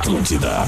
Atlântida.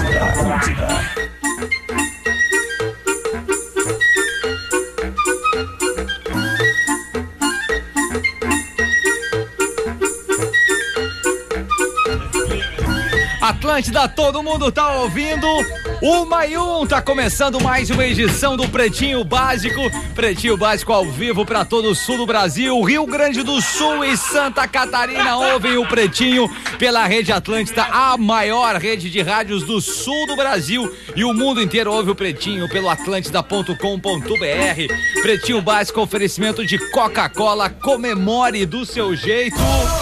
Atlântida, todo mundo tá ouvindo? 1 tá começando mais uma edição do Pretinho Básico. Pretinho Básico ao vivo para todo o sul do Brasil, Rio Grande do Sul e Santa Catarina ouvem o Pretinho pela Rede Atlântida, a maior rede de rádios do sul do Brasil, e o mundo inteiro ouve o Pretinho pelo atlântida.com.br. Pretinho Básico, oferecimento de Coca-Cola, comemore do seu jeito.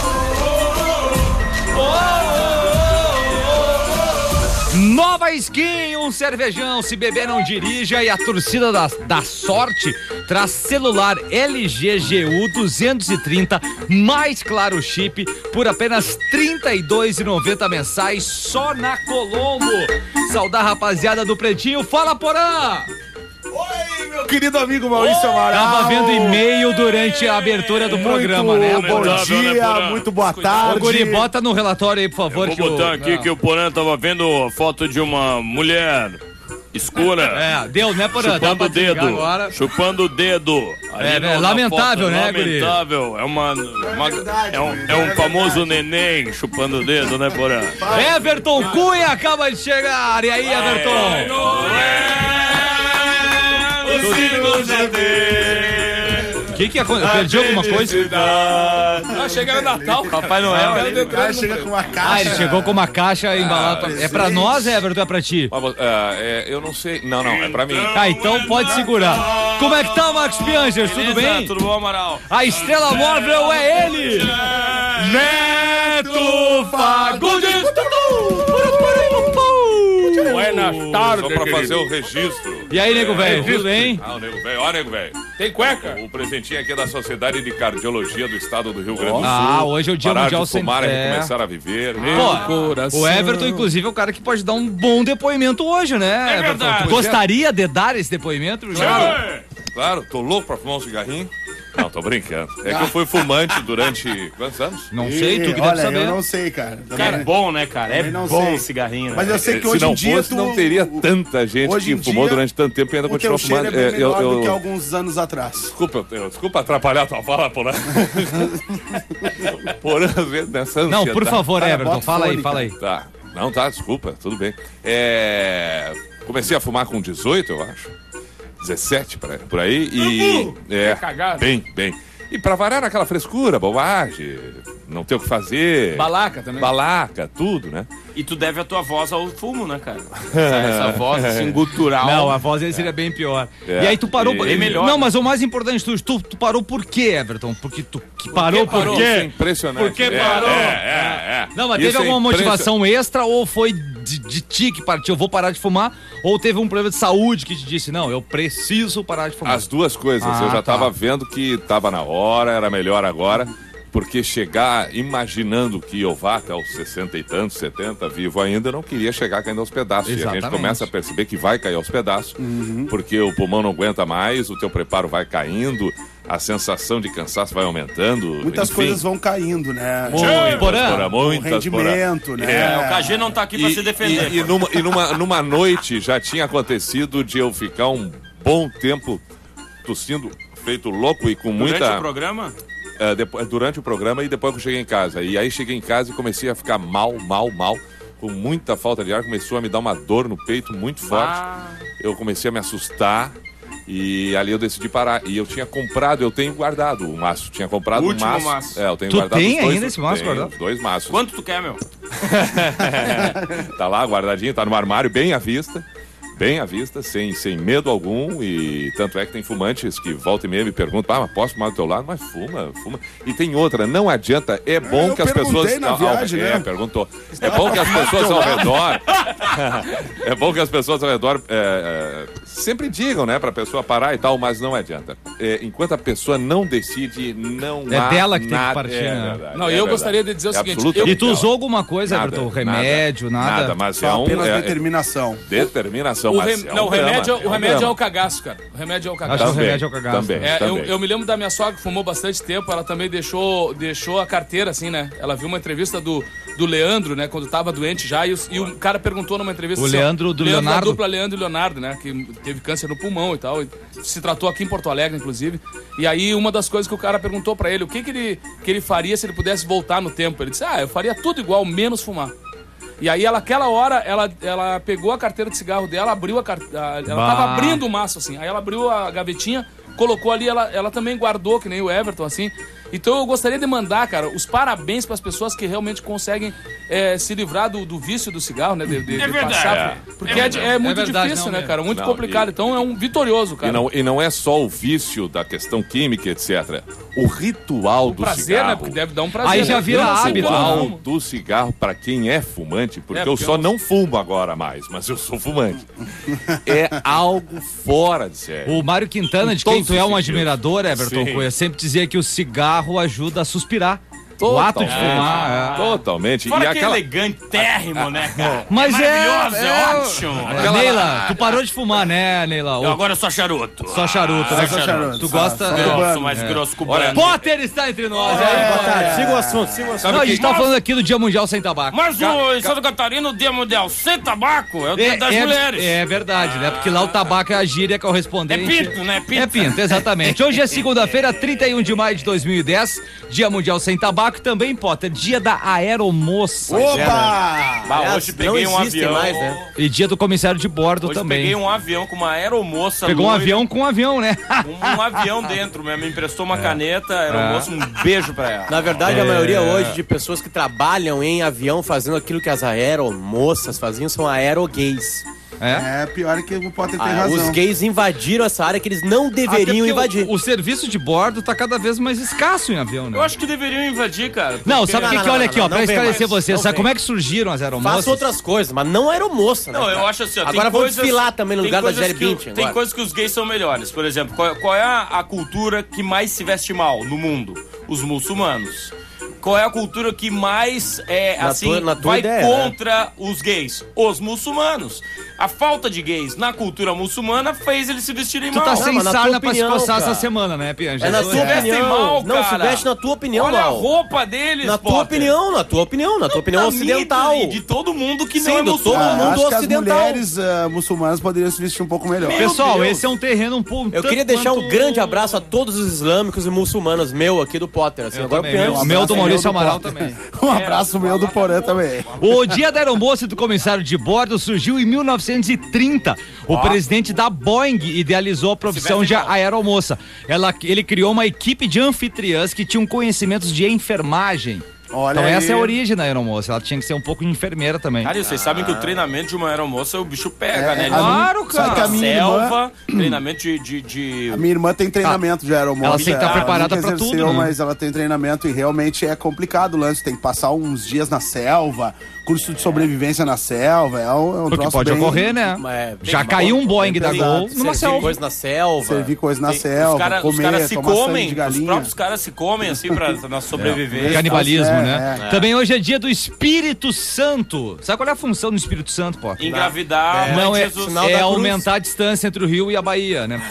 Nova Skin, um cervejão, se beber não dirija, e a torcida da sorte traz celular LG GU 230 mais claro chip por apenas R$ 32,90 mensais só na Colombo. Saudar rapaziada do Pretinho, fala Porã! Oi, meu querido amigo Maurício Amaral. Tava vendo e-mail durante a abertura do programa, né? Bom dia, muito boa tarde. Ô, Guri, bota no relatório aí, por favor. Vou botar aqui que o Porã tava vendo foto de uma mulher escura. Deu, né, Porã? Chupando o dedo. Chupando o dedo. Lamentável, né, Guri? Lamentável. É um famoso neném chupando o dedo, né, Porã? Everton Cunha acaba de chegar. E aí, Everton? O que aconteceu? Perdi alguma coisa? Chega no Natal. Papai Noel. Ele chega com uma caixa. Ele chegou com uma caixa embalada. É pra nós, Everton, ou é pra ti? Eu não sei. Não, é pra mim. Então pode segurar. Como é que tá, Marcos Piangers? Tudo bem? Tudo bom, Amaral? A estrela móvel é ele! Neto Fagundes! Buenas tardes, só pra fazer o registro. E aí, nego velho, tudo bem? O nego velho, ó, nego velho. Tem cueca? O presentinho aqui é da Sociedade de Cardiologia do Estado do Rio Grande do Sul. Hoje é o Dia Mundial sem fumar e começar a viver. O Everton, inclusive, é o cara que pode dar um bom depoimento hoje, né? É verdade. Gostaria de dar esse depoimento? Claro, tô louco pra fumar um cigarrinho. Não, tô brincando. É que eu fui fumante durante quantos anos? Não sei, tu que deve saber. Eu não sei, cara. Cara, é bom, né, cara? É bom o cigarrinho, né? Mas eu sei que hoje em dia não teria tanta gente que fumou durante tanto tempo e ainda continua fumando. O teu cheiro é bem menor do que alguns anos atrás. Desculpa atrapalhar a tua fala, Porã. Porã, às vezes, nessa ansiedade. Não, por favor, Everton, fala aí. Tá. Não, tá, desculpa, tudo bem. Comecei a fumar com 18, eu acho. 17 por aí e bem. E pra variar naquela frescura, bobagem, não ter o que fazer. Balaca também. Balaca, tudo, né? E tu deve a tua voz ao fumo, né, cara? Essa voz assim, gutural. Não, a voz dele seria bem pior. E aí tu parou... É melhor. Não, mas o mais importante, tu parou por quê, Everton? Porque tu parou por quê? Isso é impressionante. Por que parou? Não, mas teve alguma motivação extra ou foi de ti que partiu? Eu vou parar de fumar? Ou teve um problema de saúde que te disse, não, eu preciso parar de fumar? As duas coisas. Eu já tava vendo que tava na hora, era melhor agora. Porque chegar imaginando que eu vá até os 60 e tantos, 70, vivo ainda, eu não queria chegar caindo aos pedaços. Exatamente. E a gente começa a perceber que vai cair aos pedaços, porque o pulmão não aguenta mais, o teu preparo vai caindo, a sensação de cansaço vai aumentando. Muitas coisas vão caindo, né? Muitas, rendimento, né? O KG não tá aqui pra se defender. E numa noite já tinha acontecido de eu ficar um bom tempo tossindo, feito louco e com muita... Durante o programa? Durante o programa e depois que eu cheguei em casa. E aí cheguei em casa e comecei a ficar mal, com muita falta de ar, começou a me dar uma dor no peito muito forte. Eu comecei a me assustar e ali eu decidi parar. E eu tenho guardado o maço. Tinha comprado um maço. Eu tenho guardado tem os dois, ainda esse maço guardado? 2 maços. Quanto tu quer, meu? Tá lá guardadinho, tá no armário, bem à vista, sem medo algum. E tanto é que tem fumantes que volta e meia me perguntam, mas posso fumar do teu lado? Mas fuma. E tem outra, não adianta, é bom que as pessoas... na viagem, né? Perguntou. É bom que as pessoas ao redor... É bom que as pessoas ao redor sempre digam, né, pra pessoa parar e tal, mas não adianta. Enquanto a pessoa não decide, não há dela que nada, tem que partir, né? verdade, não, eu gostaria de dizer o seguinte... E tu usou alguma coisa, Everton? Remédio, nada? Mas apenas determinação. Determinação. o drama. remédio é o cagaço, cara. O remédio é o cagaço. Acho que o remédio é o cagaço. Também. Eu me lembro da minha sogra que fumou bastante tempo, ela também deixou a carteira, assim, né? Ela viu uma entrevista do Leandro, né? Quando tava doente já, e o cara perguntou numa entrevista... O Leandro do Leonardo? Da dupla Leandro e Leonardo, né? Que teve câncer no pulmão e tal, e se tratou aqui em Porto Alegre, inclusive. E aí, uma das coisas que o cara perguntou pra ele, o que ele faria se ele pudesse voltar no tempo? Ele disse, eu faria tudo igual, menos fumar. E aí, aquela hora, ela pegou a carteira de cigarro dela, abriu ela tava abrindo o maço, assim. Aí ela abriu a gavetinha, colocou ali, ela também guardou, que nem o Everton, assim. Então eu gostaria de mandar, cara, os parabéns para as pessoas que realmente conseguem se livrar do vício do cigarro, né? De passar. Porque é muito difícil, né, cara? Muito complicado. Então é um vitorioso, cara. E não é só o vício da questão química, etc. O ritual do prazer, cigarro. né? Porque deve dar um prazer. Aí já vira hábito. O ritual do cigarro, para quem é fumante, porque eu só não fumo agora mais, mas eu sou fumante. É algo fora de série. O Mário Quintana, de quem tu é um admirador, Everton Cunha, sempre dizia que o cigarro ajuda a suspirar. O ato de fumar. Totalmente. Fora que é elegantérrimo, né, cara? Mas maravilhoso, é ótimo. Neila, tu parou de fumar, né, Neila? Eu agora sou charuto. Só charuto, né? Só charuto. Tu gosta... Grosso, mais grosso que o branco. Potter está entre nós. Siga o assunto. Não, a gente tá falando aqui do Dia Mundial Sem Tabaco. Mas em Santa Catarina, o Dia Mundial sem tabaco é o Dia das Mulheres. É verdade, né? Porque lá o tabaco é a gíria correspondente. É pinto, né? É pinto, exatamente. Hoje é segunda-feira, 31 de maio de 2010, Dia Mundial Sem Tabaco, também, Potter, dia da aeromoça. Opa! Hoje peguei um avião. Mais, né? E dia do comissário de bordo Hoje também. peguei um avião com uma aeromoça. Pegou loira, um avião com um avião, né? um avião dentro, me emprestou uma caneta, aeromoça, um beijo pra ela. Na verdade, a maioria hoje de pessoas que trabalham em avião fazendo aquilo que as aeromoças faziam são aerogays. É pior que o Potter tem razão. Os gays invadiram essa área que eles não deveriam invadir. O serviço de bordo tá cada vez mais escasso em avião, né? Eu acho que deveriam invadir, cara. Não, sabe o que olha aqui, ó, pra esclarecer vocês, sabe vem. como é que surgiram as aeromoças? Faça outras coisas, mas não aeromoça, né? Não, cara? eu acho assim, ó, agora vou desfilar também no lugar da Gisele Bündchen. Tem agora. coisas que os gays são melhores. Por exemplo, qual é a cultura que mais se veste mal no mundo? Os muçulmanos. Qual é a cultura que mais na tua vai ideia, contra os gays? Os muçulmanos. A falta de gays na cultura muçulmana fez eles se vestirem Tu mal. tá sem mas na sarna tua pra se opinião, coçar cara. essa semana, né, Pianja? É na tua vestem opinião. mal, Não, se cara. veste na tua opinião, Olha a mal. roupa deles, Na tua opinião, na tua opinião ocidental. E de todo mundo que Sim, não é do muçulmano. todo mundo Acho que as ocidental. mulheres muçulmanas poderiam se vestir um pouco melhor. Pessoal, Deus. esse é um terreno um pouco... Eu queria deixar um grande abraço a todos os islâmicos e muçulmanos, meu aqui do Potter. Assim, agora também, eu o meu do Maurício Amaral também. Um abraço meu do Porã também. O dia da aeromoça e do comissário de bordo surgiu em 1930. O presidente da Boeing idealizou a profissão de aeromoça. Ele criou uma equipe de anfitriãs que tinham conhecimentos de enfermagem. Olha Então aí. essa é a origem da aeromoça. Ela tinha que ser um pouco enfermeira também. Cara, e vocês sabem que o treinamento de uma aeromoça o bicho pega, né? Claro, cara. Sabe que a minha Selva, treinamento de... A minha irmã tem treinamento de aeromoça. Ela tem que estar preparada nunca pra tudo, exerceu, né? Mas ela tem treinamento e realmente é complicado o lance. Tem que passar uns dias na selva, curso de sobrevivência na selva. É um Porque troço pode bem... ocorrer, né? Já caiu um Boeing da Gol numa Servir selva. coisa na selva. Servir coisa na Os selva, caras comer, se tomar sangue comem, de os galinha. próprios caras se comem assim na sobrevivência. Canibalismo, É, né? Também hoje é dia do Espírito Santo. Sabe qual é a função do Espírito Santo, pô? Engravidar, Não, mãe de é, Jesus. sinal é da cruz. aumentar a distância entre o Rio e a Bahia, né?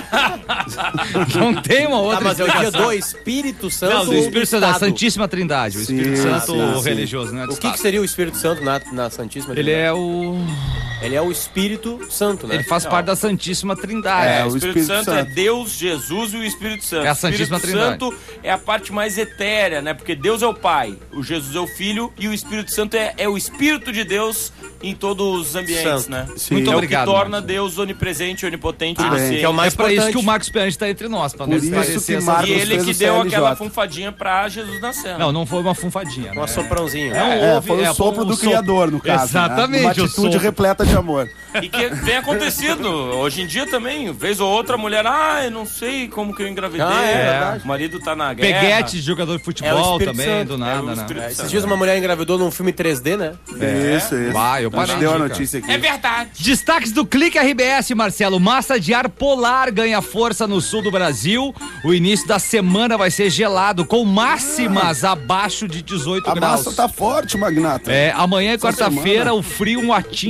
Porque... Não tem uma outra Tá, mas é o dia explicação. do Espírito Santo. Não, do Espírito Santo, da Estado. Santíssima Trindade. O Espírito Sim, Santo sim, sim. religioso, né? O que seria o Espírito Santo na Santíssima Ele Trindade? é o... Ele é o Espírito Santo, né? Ele faz parte da Santíssima Trindade. É, O o Espírito Espírito Santo é Santo. Deus, Jesus e o Espírito Santo. É a Santíssima O Espírito Trindade. Santo é a parte mais etérea, né? Porque Deus é o Pai, o Jesus é o Filho e o Espírito Santo é o Espírito de Deus em todos os ambientes, Santo. né? Sim. Muito É obrigado, o que torna Marcos. Deus onipresente, onipotente, bem. onisciente. Que é o mais É pra isso importante. que o Marcos Piange está entre nós, pra nos Por isso esclarecer que essa... Marcos E ele fez que o deu CLJ. aquela funfadinha pra Jesus nascer. Não, não foi uma funfadinha, né? Um assoprãozinho. Foi o sopro do Criador, no caso. Exatamente, Né? Uma o atitude sopro. repleta de amor. E que tem acontecido. Hoje em dia também, vez ou outra, a mulher, eu não sei como que eu engravidei. É verdade. O marido tá na guerra. Peguete de jogador de É futebol o Espírito também, Santo. do nada, o né? Espírito Esses dias uma mulher engravidou num filme 3D, né? Isso. Ah, eu A parei gente de deu a dica. notícia aqui. É verdade. Destaques do Clique RBS, Marcelo. Massa de ar polar ganha força no sul do Brasil. O início da semana vai ser gelado, com máximas abaixo de 18 A graus. massa tá forte, Magnata. Amanhã e Essa quarta-feira semana. o frio atinge o seu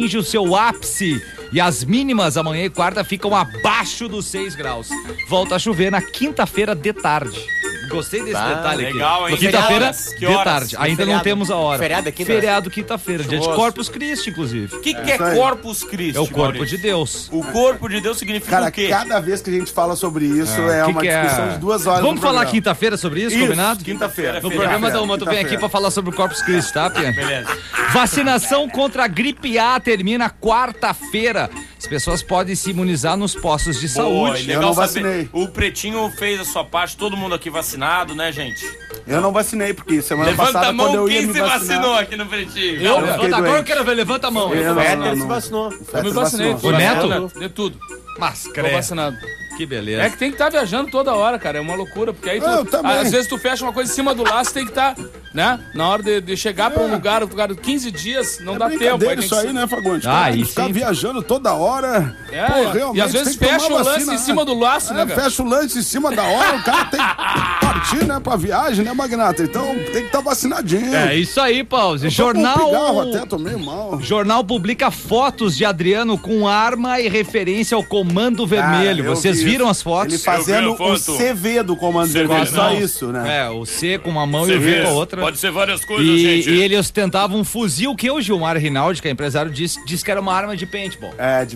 seu ápice. E as mínimas amanhã e quarta ficam abaixo dos 6 graus. Volta a chover na quinta-feira de tarde. Gostei desse detalhe legal, aqui. hein? Quinta-feira Que de horas? tarde. Ainda não temos a hora. Feriado é quinta? Feriado quinta-feira. Dia de Churroso. Corpus Christi, inclusive. O que é isso aí. Corpus Christi, É o corpo Maurício? de Deus. O corpo de Deus significa Cara, o quê? cada vez que a gente fala sobre isso é Que uma que discussão de 2 horas. Vamos no falar programa. quinta-feira sobre isso, combinado? Quinta-feira. No programa da Uma, tu vem aqui pra falar sobre o Corpus Christi, tá, Pia? Beleza. Vacinação contra a gripe A termina quarta-feira. As pessoas podem se imunizar nos postos de Boa, saúde. e legal Eu não saber. vacinei. O Pretinho fez a sua parte, todo mundo aqui vacinado, né, gente? Eu não vacinei, porque semana Levanta passada, a mão quando eu ia quem me se vacinar... vacinou aqui no Pretinho. Eu? fiquei Levanta, agora eu doente. quero ver, levanta a mão. Eu O não, Fetter não, se não. vacinou. O Eu me Fetter vacinei. vacinou. O Neto? Vacinado, de tudo. Mas, Tô credo. vacinado. Que beleza. É que tem que estar viajando toda hora, cara. É uma loucura. Porque aí tu, Eu também. às vezes tu fecha uma coisa em cima do laço, tem que estar, né? Na hora de chegar pra um lugar 15 dias, não dá tempo. Brincadeira tem isso que aí, ser- né, Fagundes? Ah, Cara, aí ficar sim. viajando toda hora. É, Pô, realmente e às vezes tem que fecha tomar o lance vacina, em cima do laço, né, cara? Fecha o lance em cima da hora, o cara tem que partir, né, pra viagem, né, Magnata? Então tem que estar vacinadinho. É isso aí, Pause. Eu tô com um pigarro Jornal... até, tô meio mal. Jornal publica fotos de Adriano com arma e referência ao Comando Vermelho. Cara, eu Vocês vi viram isso. as fotos? Ele fazendo Eu o vi a foto. CV do Comando CV, Vermelho, só não. isso, né? É, o C com uma mão e o V com a outra. Pode ser várias coisas, E, gente. e ele ostentava um fuzil que o Gilmar Rinaldi, que é empresário, disse que era uma arma de paintball.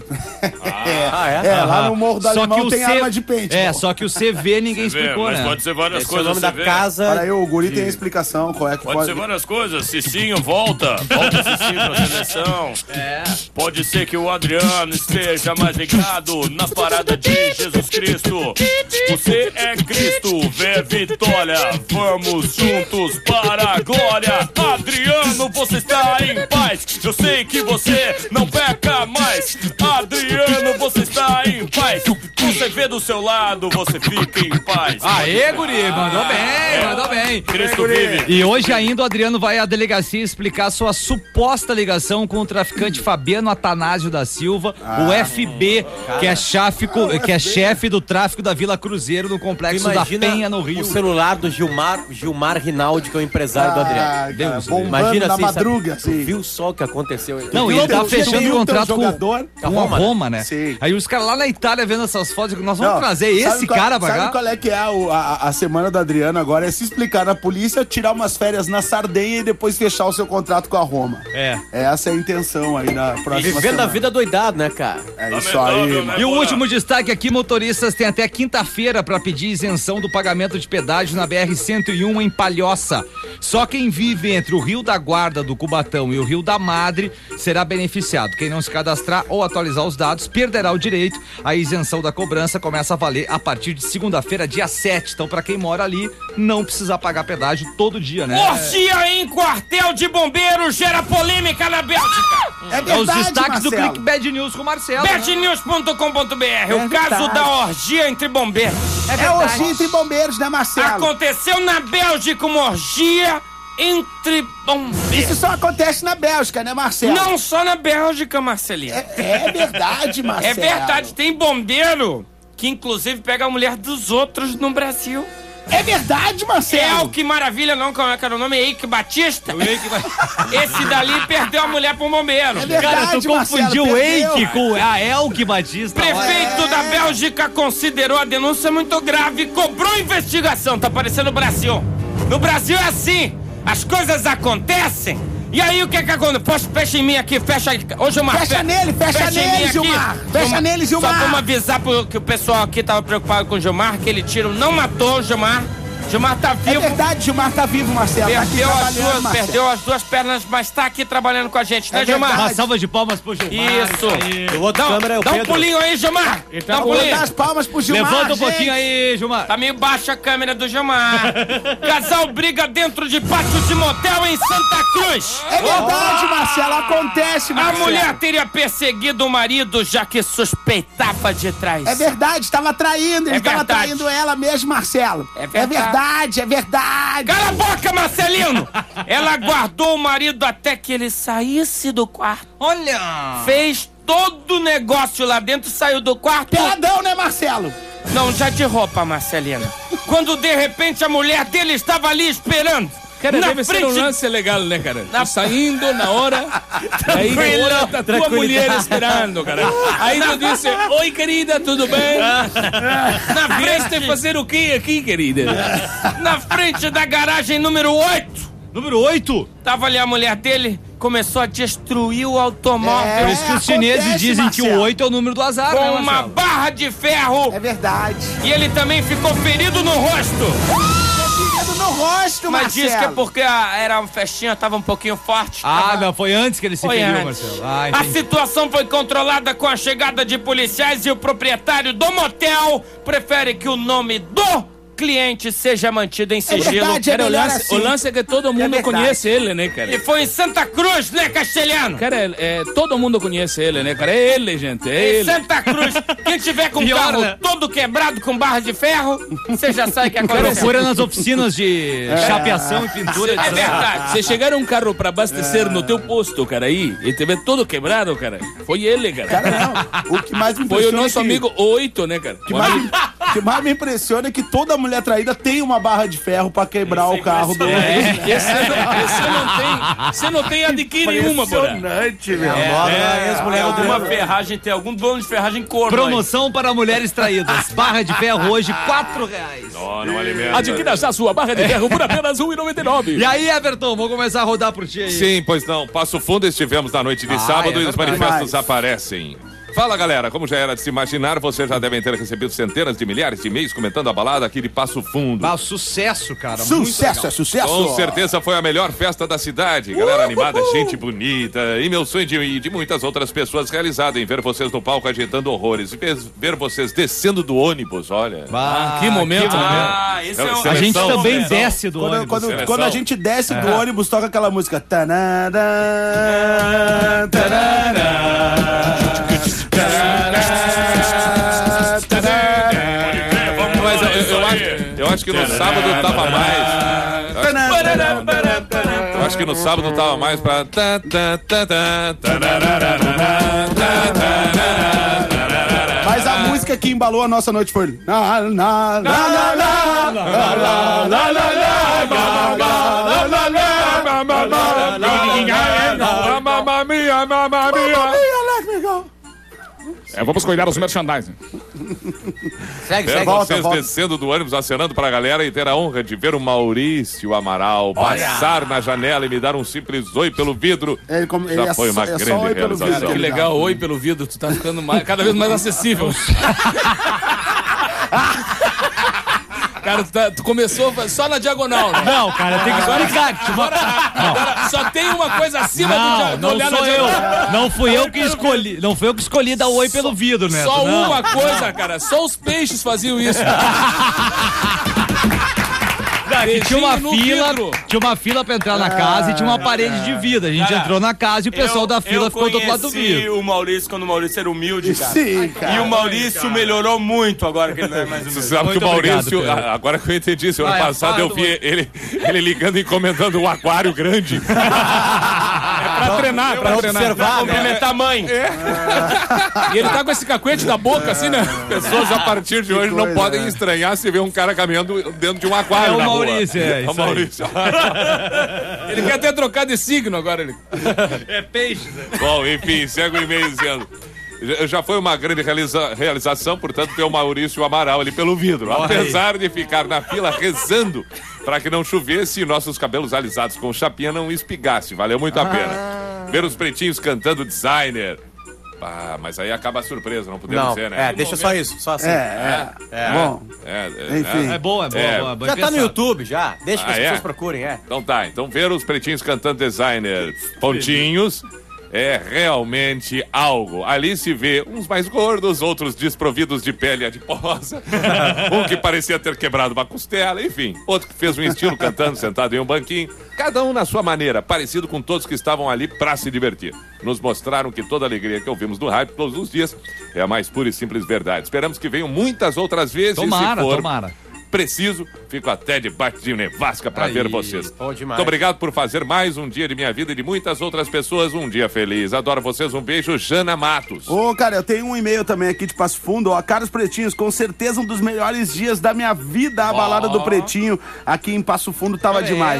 Lá no Morro do Alemão tem arma de pente. É, só que o CV ninguém explicou, né? ser várias Esse é o nome da casa. Olha aí, o Guri tem a explicação, qual é que pode... várias coisas. Cicinho volta. Volta Cicinho pra seleção. Pode ser que o Adriano esteja mais ligado na parada de Jesus Cristo. Você é Cristo, vê vitória. Vamos juntos para a glória. Adriano, você está em paz. Eu sei que você não peca mais. Adriano, você está em paz. Você vê do seu lado, você fica em paz. Aê, guri, mandou bem, mandou bem. Cristo vive. E hoje ainda o Adriano vai à delegacia explicar sua suposta ligação com o traficante Fabiano Atanásio da Silva, o FB, que é chefe do tráfico da Vila Cruzeiro no Complexo da Penha, no Rio. o celular do Gilmar Rinaldi, que é o empresário do Adriano. Deus, bombando Imagina na assim, madruga, sabe? Tu assim. viu só o que aconteceu? Não, Tu e viu ele tá o- fechando viu o teu contrato jogador? com a Roma, né? Sim. Aí os caras lá na Itália vendo essas fotos, nós vamos Não, trazer sabe esse qual- cara pra Sabe cá. qual é que é a semana do Adriano agora? É se explicar na polícia, tirar umas férias na Sardenha e depois fechar o seu contrato com a Roma. É. Essa é a intenção aí na próxima Vivendo semana. a vida doidado, né, cara? É isso aí, mano. E o último destaque aqui, motoristas têm até quinta-feira para pedir isenção do pagamento de pedágio na BR-101 em Palhoça. Só quem vive entre o Rio da Guarda do Cubatão e o Rio da Madre será beneficiado. Quem não se cadastrar ou atualizar os dados perderá o direito. A isenção da cobrança começa a valer a partir de segunda-feira, dia 7. Então, para quem mora ali, não precisa pagar pedágio todo dia, né? Orgia em quartel de bombeiros gera polêmica na Bélgica. É É os verdade, destaques do Marcelo. Clique Bad News com o Marcelo. né? Betnews.com.br. O caso verdade. da orgia entre bombeiros. É orgia entre bombeiros, né, Marcelo? Aconteceu na Bélgica uma orgia entre bombeiros. Isso só acontece na Bélgica, né, Marcelo? Não só na Bélgica, Marcelinho. É verdade, Marcelo. É verdade, tem bombeiro que inclusive pega a mulher dos outros no Brasil. É verdade, É Marcelo. o que maravilha, não, como é que era o nome? Eike Batista. Esse dali perdeu a mulher pro bombeiro. É verdade, Cara, tu Marcelo, confundiu o perdeu. Eike com a Elke Batista. Prefeito da Bélgica considerou a denúncia muito grave e cobrou investigação. Tá parecendo o Brasil. No Brasil é assim. As coisas acontecem. E aí o que que acontece? Fecha em mim aqui, fecha aí. Ô, Gilmar. Fecha nele, fecha em nele, mim aqui. Gilmar. Fecha nele, Gilmar. Só vamos avisar que o pessoal aqui tava preocupado com o Gilmar, que ele tiro não matou o Gilmar. Gilmar tá É vivo. verdade, Gilmar tá vivo, Marcelo. Tá aqui trabalhando, Marcelo. Perdeu as duas pernas, mas tá aqui trabalhando com a gente, né, É Gilmar? verdade. Uma salva de palmas pro Gilmar. Isso. O outro câmera é o Dá um Pedro. pulinho aí, Gilmar. Dá um Vou pulinho. dar as palmas pro Gilmar, Levanta um gente. pouquinho aí, Gilmar. Tá meio baixa a câmera do Gilmar. Casal briga dentro de pátio de motel em Santa Cruz. É verdade, Marcelo. Acontece, A Marcelo. mulher teria perseguido o marido, já que suspeitava de trás. É verdade, estava traindo. Ele É estava verdade. traindo ela mesmo, Marcelo. É verdade. É verdade. Cala a boca, Marcelino! Ela guardou o marido até que ele saísse do quarto. Olha! Fez todo o negócio lá dentro, saiu do quarto. Peladão, né, Marcelo? Não, já de roupa, Marcelina. Quando de repente a mulher dele estava ali esperando. Cara, deve ser um lance legal, né, cara? Saindo na hora, aí na hora tá tua mulher esperando, cara. Aí tu disse, oi, querida, tudo bem? Na frente fazer o que aqui, querida? Na frente da garagem número 8. Número 8? Tava ali a mulher dele, começou a destruir o automóvel. Por isso que os chineses dizem que o 8 é o número do azar, com né, uma Marcelo? barra de ferro. É verdade. E ele também ficou ferido no rosto. Ferido no rosto, Mas Marcelo. disse que é porque era uma festinha, tava um pouquinho forte. Ah, não, foi antes que ele se Foi feriu, antes. Marcelo. Ah, A entendi. situação foi controlada com a chegada de policiais e o proprietário do motel prefere que o nome do cliente seja mantido em sigilo. verdade, Cara, melhor o lance é que todo mundo verdade. conhece ele, né, cara? E foi em Santa Cruz, né, Castelhano? Cara, todo mundo conhece ele, né, cara? É ele, gente, é Em ele. Santa Cruz, quem tiver com o Pior, carro né? todo quebrado com barra de ferro, você já sabe o que Cara, aconteceu. procura nas oficinas de chapeação e pintura. É verdade. Se chegar um carro pra abastecer no teu posto, cara, aí, e te ver todo quebrado, cara, foi ele, cara. Cara, não. O que mais me Foi o impressiona nosso é que... amigo 8, né, cara? O que mais me impressiona é que toda mulher traída tem uma barra de ferro pra quebrar o carro do... Você não tem adquirir uma, porra. Impressionante, meu. Alguma ferragem, tem algum dono de ferragem corno aí. Promoção para mulheres traídas. Barra de ferro hoje, R$4. Não alimenta. Adquira já sua barra de ferro por apenas R$1,99. E aí, Everton, vou começar a rodar por ti aí. Sim, pois não. Passo Fundo estivemos na noite de sábado é e os verdade. manifestos aparecem. Fala, galera, como já era de se imaginar, vocês já devem ter recebido centenas de milhares de e-mails comentando a balada aqui de Passo Fundo. Ah, sucesso, cara. Sucesso, é sucesso. Com certeza foi a melhor festa da cidade. Galera animada, gente bonita. E meu sonho de muitas outras pessoas realizado em ver vocês no palco agitando horrores. E ver vocês descendo do ônibus, olha. Que momento, né? Ah, esse é o... A gente Seleção, também seleção. desce do ônibus. Quando a gente desce do ônibus, toca aquela música. Tanara, tanara, Mas eu acho que no sábado tava mais. Eu acho que no sábado tava mais pra. Mas a música que embalou a nossa noite foi. Vamos cuidar dos merchandising. Segue, Ver segue. vocês volta. descendo do ônibus, acenando pra galera e ter a honra de ver o Maurício Amaral passar na janela e me dar um simples oi pelo vidro. Já foi uma grande realização. Que legal, oi pelo vidro, tu tá ficando cada vez mais acessível. Cara, tu começou só na diagonal, né? Não, cara, tem que explicar. Agora só tem uma coisa acima do Não olhar na sou eu. diagonal. Não fui eu que escolhi. Não fui eu que escolhi dar oi pelo vidro, né? Só uma coisa, cara. Só os peixes faziam isso. Que tinha uma Beijinho no fila, vidro. tinha uma fila pra entrar na casa e tinha uma parede de vidro. A gente entrou na casa e o pessoal da fila ficou do outro lado do vidro. o Maurício quando o Maurício era humilde, cara. Sim, cara. E o Maurício melhorou muito agora que ele não é mais Você humilde. sabe que o Muito obrigado, Maurício, Pedro. agora que eu entendi, semana Vai, passada fala eu vi ele ligando e comentando o aquário grande. Pra treinar, pra treinar. Observar, né? Cumprimentar a mãe. E ele tá com esse cacuete da boca, assim, né? Pessoas a partir de hoje não coisa, podem estranhar se ver um cara caminhando dentro de um aquário É o na rua. Maurício, é o isso aí. Maurício. Ele quer até trocar de signo agora. Ele... É peixe, né? Bom, enfim, segue o e-mail dizendo. Já foi uma grande realização, portanto, ter o Maurício Amaral ali pelo vidro. Apesar de ficar na fila rezando para que não chovesse e nossos cabelos alisados com chapinha não espigasse. Valeu muito a pena. Ver os pretinhos cantando Designer. Ah, mas aí acaba a surpresa, não podemos Não, dizer, né? deixa só isso, só assim. Bom, enfim. É bom, é bom. É. Bom, bem Já tá no pensado. YouTube, já. Deixa que as Ah, é? pessoas procurem, Então tá, então ver os pretinhos cantando Designer pontinhos é realmente algo. Ali se vê uns mais gordos, outros desprovidos de pele adiposa, um que parecia ter quebrado uma costela, enfim, outro que fez um estilo cantando sentado em um banquinho, cada um na sua maneira, parecido com todos que estavam ali pra se divertir. Nos mostraram que toda a alegria que ouvimos no rádio todos os dias é a mais pura e simples verdade. Esperamos que venham muitas outras vezes, Tomara, se for tomara. preciso, fico até debaixo de nevasca pra Aí, ver vocês. bom demais. Muito obrigado por fazer mais um dia de minha vida e de muitas outras pessoas um dia feliz. Adoro vocês, um beijo, Jana Matos. Ô, cara, eu tenho um e-mail também aqui de Passo Fundo, ó, caros pretinhos, com certeza um dos melhores dias da minha vida, a balada do Pretinho aqui em Passo Fundo tava demais.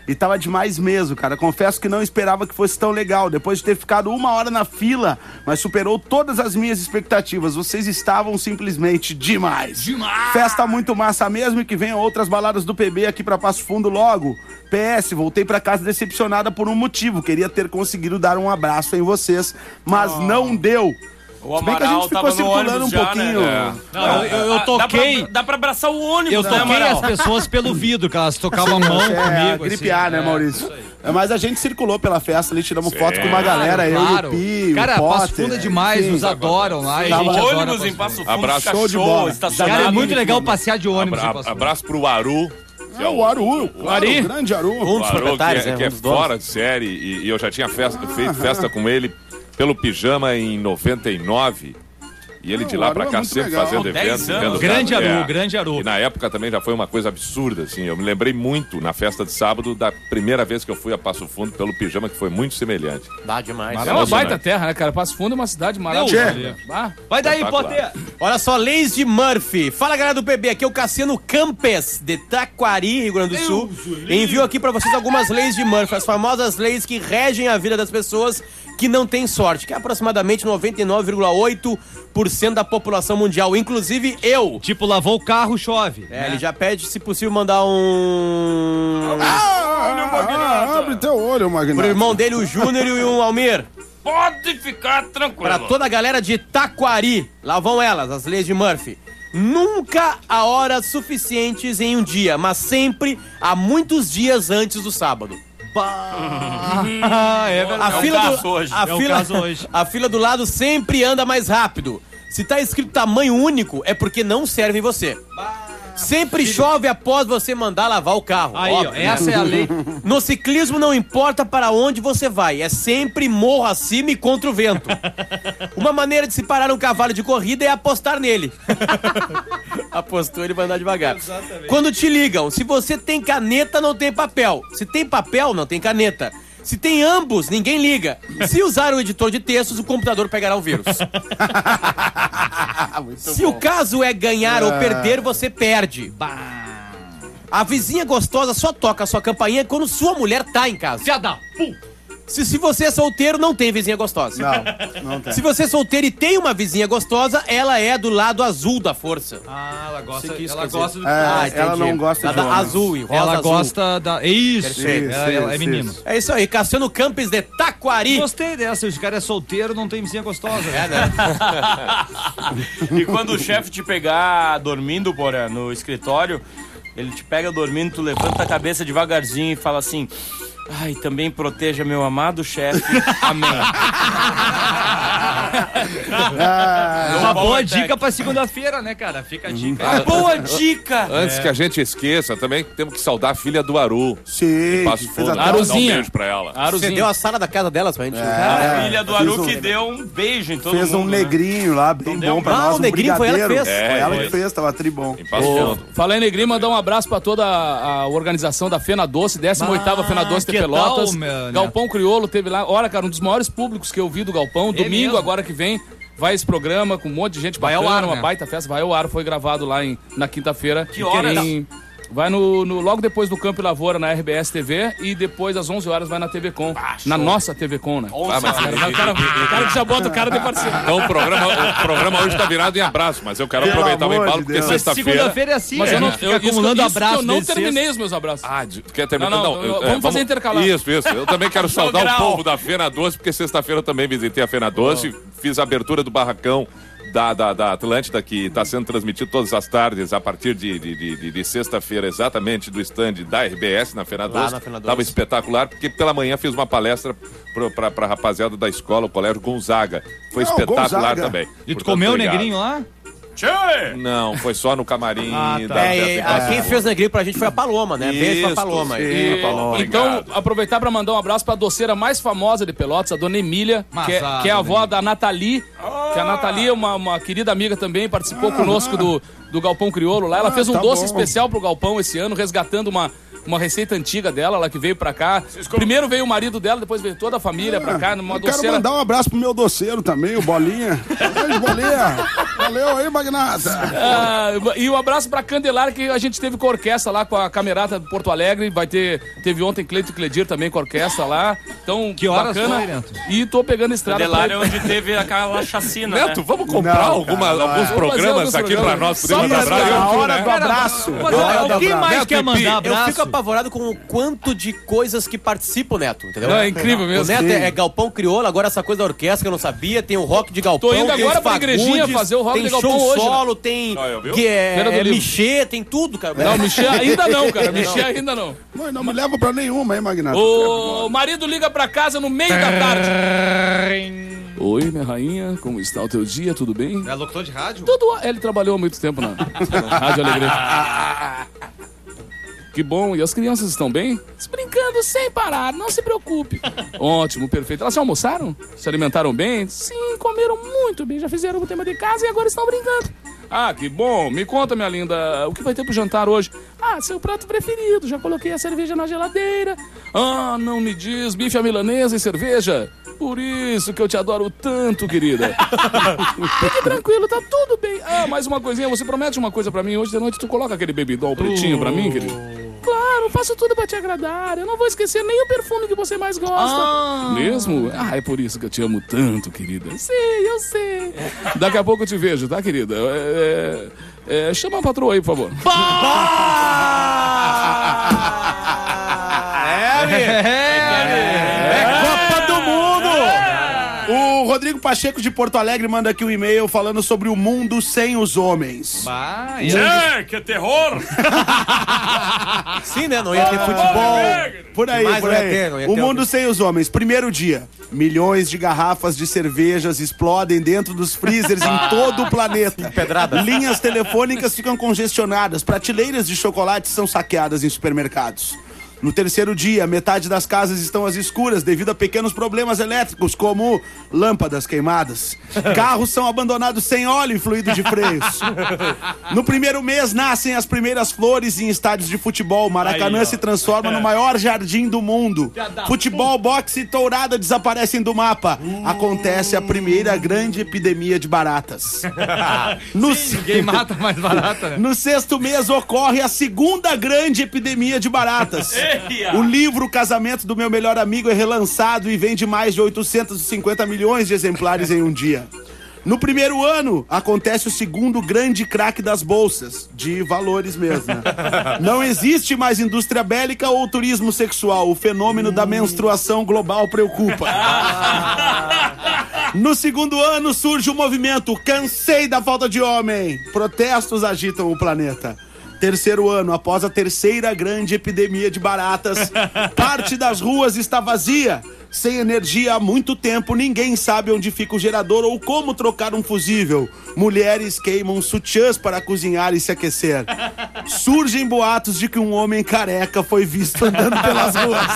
E tava demais mesmo, cara. Confesso que não esperava que fosse tão legal. Depois de ter ficado 1 hora na fila, mas superou todas as minhas expectativas. Vocês estavam simplesmente demais. Festa muito massa mesmo e que venham outras baladas do PB aqui pra Passo Fundo logo. PS, voltei pra casa decepcionada por um motivo. Queria ter conseguido dar um abraço em vocês, mas não deu. O Se bem que a gente ficou circulando um pouquinho. Não, eu toquei. Dá pra abraçar o ônibus, Eu toquei as pessoas pelo vidro, que elas tocavam a mão comigo. Gripe assim, A, né, Maurício? Mas a gente circulou pela festa ali, tiramos foto com uma galera, eu e o Pi, Cara, o Potter, Passo Fundo é demais, enfim. nos adoram lá. O e a gente adora ônibus Passo em Passo Fundo. Fundo, Abraço, show de bola. estacionado. Cara, é muito legal passear de ônibus. em Passo Fundo. Abraço pro Aru. O Aru, claro, o grande Aru. Um dos proprietários, que é um dos donos. fora de série, e eu já tinha feito festa com ele pelo Pijama em 99. E ele de lá o pra Aru é cá muito sempre legal. fazendo 10 eventos. anos. vendo Grande cara, Aru, grande Aru. E na época também já foi uma coisa absurda, assim. Eu me lembrei muito na festa de sábado da primeira vez que eu fui a Passo Fundo pelo Pijama, que foi muito semelhante. Dá demais. É uma baita terra, né, cara? Passo Fundo é uma cidade maravilhosa. Ah, Vai daí, Espetacular. Potter. Olha só, leis de Murphy. Fala, galera do PB, aqui é o Cassiano Campes, de Taquari, Rio Grande do Sul. Envio aqui pra vocês algumas leis de Murphy, as famosas leis que regem a vida das pessoas que não têm sorte, que é aproximadamente 99,8% da população mundial, inclusive eu. Tipo, lavou o carro, chove. Ele já pede, se possível, mandar um... Abre teu olho, Magnata. pro irmão dele, o Júnior e o Almir. pode ficar tranquilo. Pra toda a galera de Taquari, lá vão elas, as leis de Murphy. Nunca há horas suficientes em um dia, mas sempre há muitos dias antes do sábado. É verdade. A fila do lado sempre anda mais rápido. Se tá escrito tamanho único, é porque não serve em você. Sempre chove após você mandar lavar o carro. Aí, ó, óbvio. essa é a lei. No ciclismo não importa para onde você vai, é sempre morro acima e contra o vento. Uma maneira de se parar um cavalo de corrida é apostar nele. Apostou, ele vai andar devagar. Exatamente. Quando te ligam, se você tem caneta, não tem papel. Se tem papel, não tem caneta. Se tem ambos, ninguém liga. Se usar o editor de textos, o computador pegará o vírus. Se o caso é ganhar ou perder, você perde. A vizinha gostosa só toca a sua campainha quando sua mulher tá em casa. Se você é solteiro, não tem vizinha gostosa. Não tem. Se você é solteiro e tem uma vizinha gostosa, ela é do lado azul da força. Ah, ela gosta, Você quis ela dizer. gosta do... Ela entendi. não gosta de Da homens. azul, rosa Ela azul. gosta da... Isso, Perfeito. ela é Isso, menino. isso. É isso aí, Cassiano Campes de Taquari. Gostei dessa, os caras é solteiro, não tem vizinha gostosa. E quando o chefe te pegar dormindo, porra, no escritório, ele te pega dormindo, tu levanta a cabeça devagarzinho e fala assim: ai, também proteja meu amado chefe. Amém. Uma boa dica pra segunda-feira, né, cara? Fica a dica. Boa dica! Antes que a gente esqueça, também temos que saudar a filha do Aru. Sim. Passo Fundo, Fez dar até um Aruzinha. beijo pra ela. Você deu a sala da casa delas pra gente. A filha do Aru fiz um- que deu um beijo em todo mundo. Fez um né? negrinho lá, bem bom pra nós. o negrinho foi ela que brigadeiro. fez. Foi ela foi. que fez, tava tribom. Em Passo Fundo. Falar em Negrinho, mandar um abraço pra toda a organização da Fena Doce, 18ª Fena Doce de que Pelotas. tal, meu Galpão Crioulo teve lá. Olha, cara, um dos maiores públicos que eu vi do Galpão. Domingo, mesmo? agora que vem, vai esse programa com um monte de gente Vai ao bacana, ar, uma né? baita festa. Vai ao ar, foi gravado lá na quinta-feira. Que horas? Vai logo depois do Campo e Lavoura na RBS TV e depois às 11 horas vai na TV Com. Na nossa TV Com, né? Ah, mas- O cara que já bota o cara de parceiro. Então o programa hoje tá virado em abraço, mas eu quero Pelo aproveitar o amor embalo de porque Deus. sexta-feira... Segunda-feira é assim, Mas a eu não, gente fica isso acumulando que abraços. eu não desde terminei sexta. os meus abraços. Tu quer terminar? Não, vamos fazer intercalar. Isso. Eu também quero saudar grau. o povo da Fena Doce, porque sexta-feira eu também visitei a Fena Doce, fiz a abertura do barracão da Atlântida, que está sendo transmitido todas as tardes, a partir de sexta-feira, exatamente do stand da RBS na Fena Doce. na Fena Doce. Tava espetacular, porque pela manhã fiz uma palestra pra rapaziada da escola, o Colégio Gonzaga. Foi Ah, o espetacular Gonzaga. também. E tu Portanto, comeu o obrigado. negrinho lá? Não, foi só no camarim Quem fez o negrinho pra gente foi a Paloma, né? Beijo pra Isso, Paloma. sim. E- Paloma. Então, Obrigado. aproveitar para mandar um abraço para a doceira mais famosa de Pelotas, a dona Emília, Mas que é a dona avó da Nathalie, que a Nathalie é uma querida amiga também, participou conosco do Galpão Crioulo lá. Ela fez um tá doce bom. especial pro Galpão esse ano, resgatando uma receita antiga dela, lá que veio pra cá. Primeiro veio o marido dela, depois veio toda a família pra cá, numa doceira. Quero mandar um abraço pro meu doceiro também, o Bolinha. Beijo, Bolinha. Valeu aí, magnata. E um abraço pra Candelária, que a gente teve com a orquestra lá, com a Camerata de Porto Alegre. Teve ontem Cleito e Cledir também com a orquestra lá. Então, que horas bacana. foi, Neto? E tô pegando a estrada. Candelária é onde teve aquela chacina, Neto, né? vamos comprar alguns programas aqui pra nós. Podemos abraçar. A hora do abraço. O que mais Neto quer e Pi, mandar abraço? Eu fico apavorado com o quanto de coisas que participam, Neto, entendeu? Não, é incrível mesmo. O Neto é galpão crioulo, agora essa coisa da orquestra que eu não sabia, tem o rock de galpão. Tô indo tem agora os pra igrejinha Fagundes, fazer o rock tem de galpão show hoje, né? solo, tem viu? que Feira do Livro. Michê, tem tudo, cara. Não, Michê ainda não, cara. Michê ainda não. Não me leva pra nenhuma, hein, magnata. O marido liga pra casa no meio da tarde. Oi, minha rainha, como está o teu dia? Tudo bem? É locutor de rádio? Tudo. Ele trabalhou há muito tempo na Rádio Alegria. Que bom. E as crianças estão bem? Brincando sem parar, não se preocupe. Ótimo, perfeito. Elas já almoçaram? Se alimentaram bem? Sim, comeram muito bem. Já fizeram o tema de casa e agora estão brincando. Ah, que bom. Me conta, minha linda, o que vai ter pro jantar hoje? Ah, seu prato preferido. Já coloquei a cerveja na geladeira. Ah, não me diz. Bife à milanesa e cerveja? Por isso que eu te adoro tanto, querida. Fique tranquilo, tá tudo bem. Ah, mais uma coisinha. Você promete uma coisa pra mim? Hoje de noite tu coloca aquele baby doll pretinho pra mim, querido? Claro, faço tudo pra te agradar. Eu não vou esquecer nem o perfume que você mais gosta. Mesmo? Ah, é por isso que eu te amo tanto, querida. Sei, eu sei. Daqui a pouco eu te vejo, tá, querida? Chama a patroa aí, por favor. Copa do Mundo! O Rodrigo Pacheco de Porto Alegre manda aqui um e-mail falando sobre o mundo sem os homens. Que terror! Sim, né? Não ia ter futebol. Por aí, Mas por não ia aí. ter, não ia O ter mundo sem os homens. Primeiro dia. Milhões de garrafas de cervejas explodem dentro dos freezers em todo o planeta. Pedrada. Linhas telefônicas ficam congestionadas. Prateleiras de chocolate são saqueadas em supermercados. No terceiro dia, metade das casas estão às escuras devido a pequenos problemas elétricos, como lâmpadas queimadas. Carros são abandonados sem óleo e fluido de freios. No primeiro mês, nascem as primeiras flores em estádios de futebol. Maracanã se transforma no maior jardim do mundo. Futebol, boxe e tourada desaparecem do mapa. Acontece a primeira grande epidemia de baratas. Ninguém mata mais barata, né? No sexto mês ocorre a segunda grande epidemia de baratas. O livro Casamento do Meu Melhor Amigo é relançado e vende mais de 850 milhões de exemplares em um dia. No primeiro ano, acontece o segundo grande craque das bolsas, de valores mesmo. Né? Não existe mais indústria bélica ou turismo sexual. O fenômeno da menstruação global preocupa. No segundo ano, surge o movimento Cansei da Falta de Homem. Protestos agitam o planeta. Terceiro ano, após a terceira grande epidemia de baratas, parte das ruas está vazia. Sem energia há muito tempo, ninguém sabe onde fica o gerador ou como trocar um fusível. Mulheres queimam sutiãs para cozinhar e se aquecer. Surgem boatos de que um homem careca foi visto andando pelas ruas.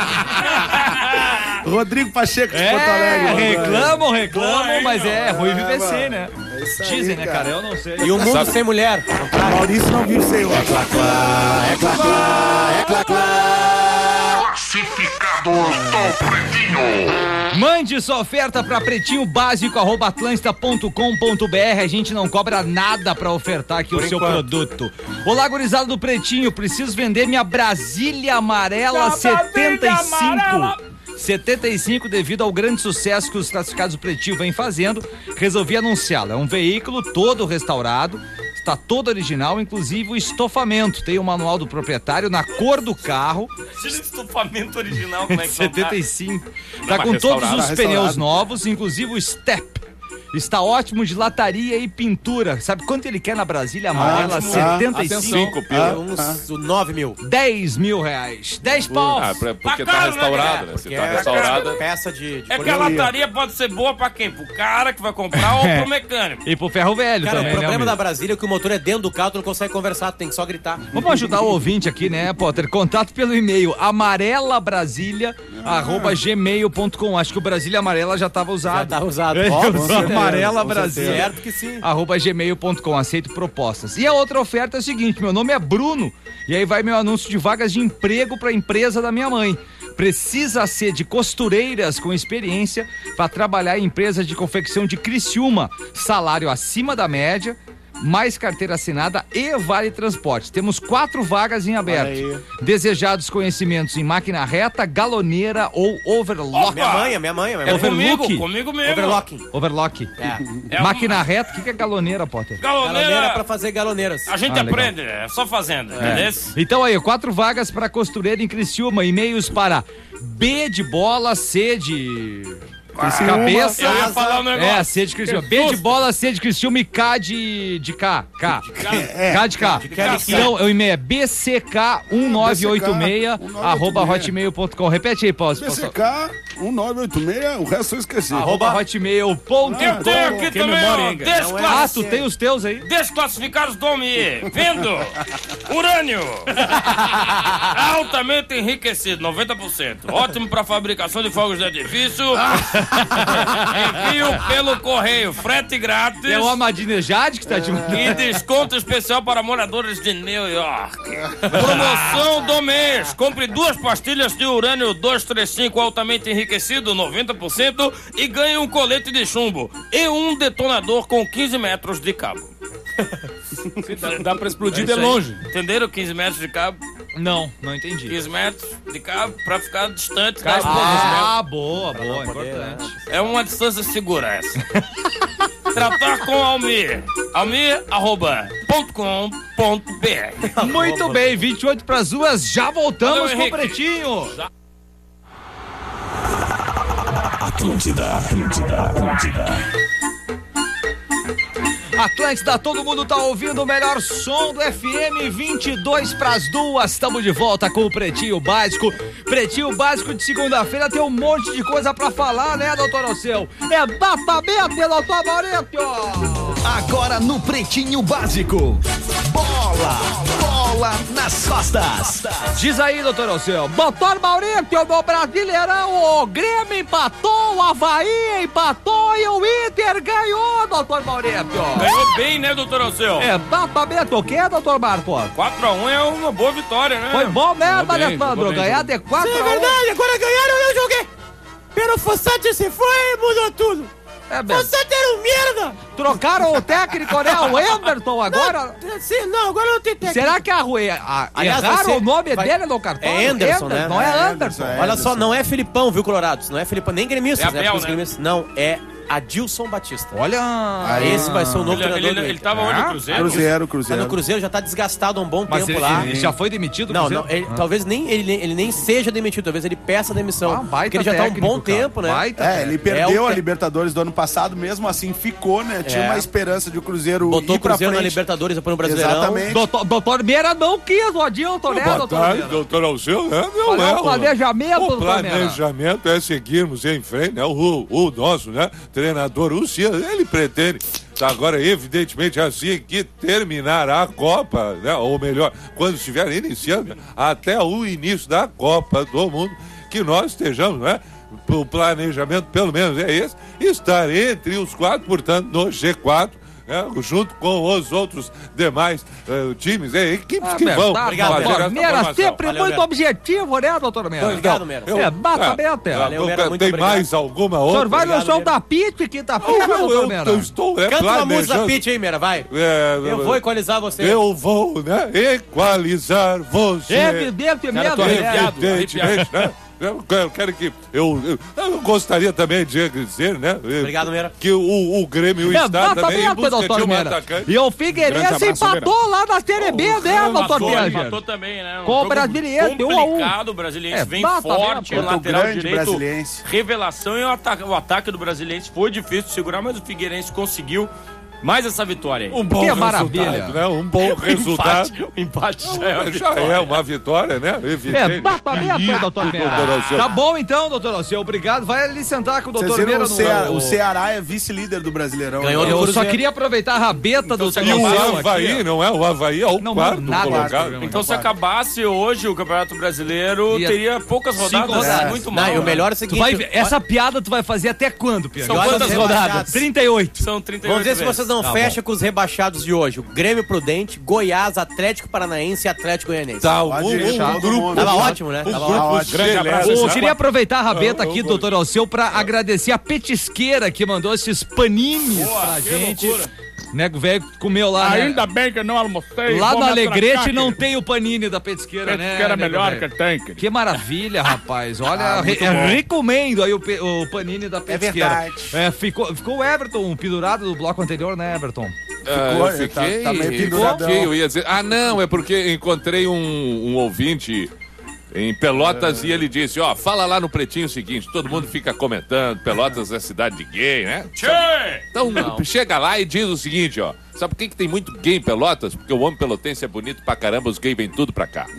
Rodrigo Pacheco de Porto Alegre. Reclamam, mas é ruim VVC, né? Dizem, né, cara? Eu não sei. E o mundo sem mulher. Maurício não viu sem óculos. Classificados do Pretinho. Mande sua oferta para pretinho@atlanta.com.br. A gente não cobra nada para ofertar aqui o seu produto. Olá, gurizada do Pretinho. Preciso vender minha Brasília Amarela 75 devido ao grande sucesso que os classificados do Pretinho vêm fazendo, resolvi anunciá-la. É um veículo todo restaurado, está todo original, inclusive o estofamento. Tem o manual do proprietário na cor do carro. Estofamento original, como é que 75. Tá com todos os pneus novos, inclusive o step. Está ótimo de lataria e pintura. Sabe quanto ele quer na Brasília Amarela? 75. Uns 9 mil. 10 mil reais. 10 paus. Porque tá restaurado, né? Se tá restaurada. Peça de É que a lataria pode ser boa pra quem? Pro cara que vai comprar ou pro mecânico? E pro ferro velho Cara, também, o problema né, da amigo? Brasília é que o motor é dentro do carro, tu não consegue conversar, tu tem que só gritar. Vamos ajudar o ouvinte aqui, né, Potter? Contato pelo e-mail amarelabrasilia @gmail.com. Acho que o Brasília Amarela já tava usado. Já tá usado. É, Ó, eu com sou certeza, Amarela com Brasília. certeza. Certo que sim. @gmail.com, aceito propostas. E a outra oferta é o seguinte, meu nome é Bruno, e aí vai meu anúncio de vagas de emprego para a empresa da minha mãe. Precisa ser de costureiras com experiência para trabalhar em empresas de confecção de Criciúma. Salário acima da média, mais carteira assinada e vale transporte. Temos 4 vagas em aberto. Desejados conhecimentos em máquina reta, galoneira ou overlock. Minha mãe. É overlock? Comigo mesmo. Overlock. É. Máquina reta, o que é galoneira, Potter? Galoneira pra fazer galoneiras. A gente legal. aprende, é só fazendo, beleza? Então aí, 4 vagas para costureira em Criciúma. E-mails para B de bola, C de... cabeça. Eu ia falar um negócio. C de Criciúma. B de bola, C de Criciúma e K de K. K de K. Então, o e-mail é bck1986 @hotmail.com. Repete aí, Paulo. BCK 1986, o resto eu esqueci. @hotmail.com. Eu tenho aqui também, ó, Tu tem os teus aí? desclassificados do homem. Vendo urânio. Altamente enriquecido, 90%. Ótimo para fabricação de fogos de artifício. Envio pelo correio, frete grátis. É o Ahmadinejad que tá de... E desconto especial para moradores de New York. Promoção do mês. Compre 2 pastilhas de urânio 235 altamente enriquecido, 90%, e ganhe um colete de chumbo e um detonador com 15 metros de cabo. Dá pra explodir de longe. Entenderam? 15 metros de cabo? Não entendi. 15 metros de cabo pra ficar distante da explosão. Boa, importante. É uma distância segura essa. Tratar com Almir. Almir.com.br. Muito bem, 28 pras 2, já voltamos Valeu, com o Henrique. Pretinho. Atlântida, todo mundo tá ouvindo o melhor som do FM, 22 pras 2, estamos de volta com o Pretinho Básico. Pretinho Básico de segunda-feira tem um monte de coisa pra falar, né, doutor Alceu? Exatamente, doutor Maurício! Agora no Pretinho Básico, bola nas costas. Diz aí, doutor Alceu. Doutor Maurício, no Brasileirão, o Grêmio empatou, o Avaí empatou e o Inter ganhou, doutor Maurício. Ganhou bem, né, doutor Alceu? Exatamente, o que, doutor Marcos? 4-1 é uma boa vitória, né? Foi bom, né, Jogou bem, Alessandro? jogou bem, Ganhar de 4-1. agora ganharam eu joguei. Pero o Fossati se foi e mudou tudo. É mesmo. Fossati era um merda. Trocaram o técnico, né? O Anderson agora. Não, agora não tem técnico. Será que Aliás, erraram vai ser- o nome vai- dele no cartão? É Anderson, né? Não é É Anderson. Anderson, Olha só, não é Filipão, viu, Colorados? Não é Filipão, nem gremistas, É Abel, porque os né? gremistas- Não, é Adilson Batista. Olha. Esse vai ser o novo treinador do Ele Inter. tava onde, no Cruzeiro? Cruzeiro. Tá no Cruzeiro, já tá desgastado há um bom Mas tempo ele, lá. ele já foi demitido? do Não, Cruzeiro? não, talvez ele nem seja demitido, talvez ele peça demissão. Ah, baita porque ele já tá há um técnico, bom cara. tempo, né? Baita Ele perdeu É o- a Libertadores do ano passado, mesmo assim ficou, né? Tinha uma esperança de o Cruzeiro Botou ir o pra Cruzeiro na frente. Libertadores, depois no Brasileirão. Exatamente. Doutor Meira não quis o Adilson, né, doutor Meira? doutor Alceu, né? Qual é o planejamento, O doutor Meira? planejamento é seguirmos em frente, né? O nosso, né? Treinador, o Cia, ele pretende agora, evidentemente, assim que terminar a Copa, né? Ou melhor, quando estiver iniciando, até o início da Copa do Mundo, que nós estejamos, né? O planejamento, pelo menos, é esse, estar entre os 4, portanto, no G4, junto com os outros demais times, equipes que vão Obrigado, fazer doutor essa Meira, formação. sempre Valeu, muito Meira. objetivo, né, doutor Meira? Obrigado, Meira. Exatamente. Valeu, Meira, muito Tem obrigado. mais alguma O outra? senhor vai no Obrigado, show Meira. da Pit quinta-feira, doutor Meira? Eu estou Canta uma música planejando. pitch aí, Meira, vai. Eu vou equalizar você. Eu vou, né, equalizar você. Evidentemente, Cara, tô arrepiado. Evidentemente, né? Eu quero que... Eu gostaria também de dizer, né? Obrigado, Meira. Que o Grêmio está também em Exatamente, busca de doutor um Meira. atacante. E o Grande Figueirense abraço, empatou lá na Série B, né, doutor Meira? Matou também, né? Com o jogo Brasiliense, 1 a 1. complicado, o Brasiliense vem exatamente. forte, Contra o lateral grande direito, Brasiliense. revelação, e o ataque do Brasiliense foi difícil de segurar, mas o Figueirense conseguiu mais essa vitória aí. Um bom Que resultado, maravilha. né? Um bom resultado. O empate Já é uma vitória, né? Evidente. Bata mesmo, doutor Meira. Doutor Alceu. Tá bom então, doutor Alceu. Obrigado. Vai ali sentar com o Vocês doutor viram Meira o Ceará é vice-líder do Brasileirão. Ganhou né? do Eu só Cruzeiro. queria aproveitar a rabeta do E doutor o Alceu Avaí, aqui, não é? O Avaí é o Não, quarto nada colocado. Então, se acabasse hoje o Campeonato Brasileiro, Ia- teria poucas rodadas. rodadas. Muito Não, mal. e o melhor é o Tu seguinte... vai ver, essa piada tu vai fazer até quando, Pedro? São olha quantas as rodadas? rebaixadas. 38. São 38 Vamos ver se vezes. vocês não Tá fecham com os rebaixados de hoje. O Grêmio Prudente, Goiás, Atlético Paranaense e Atlético Goianiense. Tá, Pode deixar todo mundo. Tava ótimo, né? Um Tava grupo ótimo. Grande abraço. celebre. Eu queria aproveitar a rabeta aqui, doutor Alceu, pra agradecer a petisqueira que mandou esses panines pra gente. Né, o velho comeu lá, né? Ainda bem que eu não almocei. Lá vou no me Alegrete atracar, não querido. tem o panini da petisqueira, né? Que era nego melhor velho? que tem, querido. Que maravilha, rapaz. Olha, muito bom. recomendo aí o panini da petisqueira. verdade. Ficou o Everton pendurado do bloco anterior, né, Everton? Eu Ficou, fiquei, tá meio penduradão. eu ia dizer, não, é porque encontrei um ouvinte em Pelotas e ele disse, fala lá no Pretinho o seguinte, todo mundo fica comentando, Pelotas é cidade de gay, né? Então chega lá e diz o seguinte, sabe por que tem muito gay em Pelotas? Porque o homem pelotense é bonito pra caramba, os gays vêm tudo pra cá.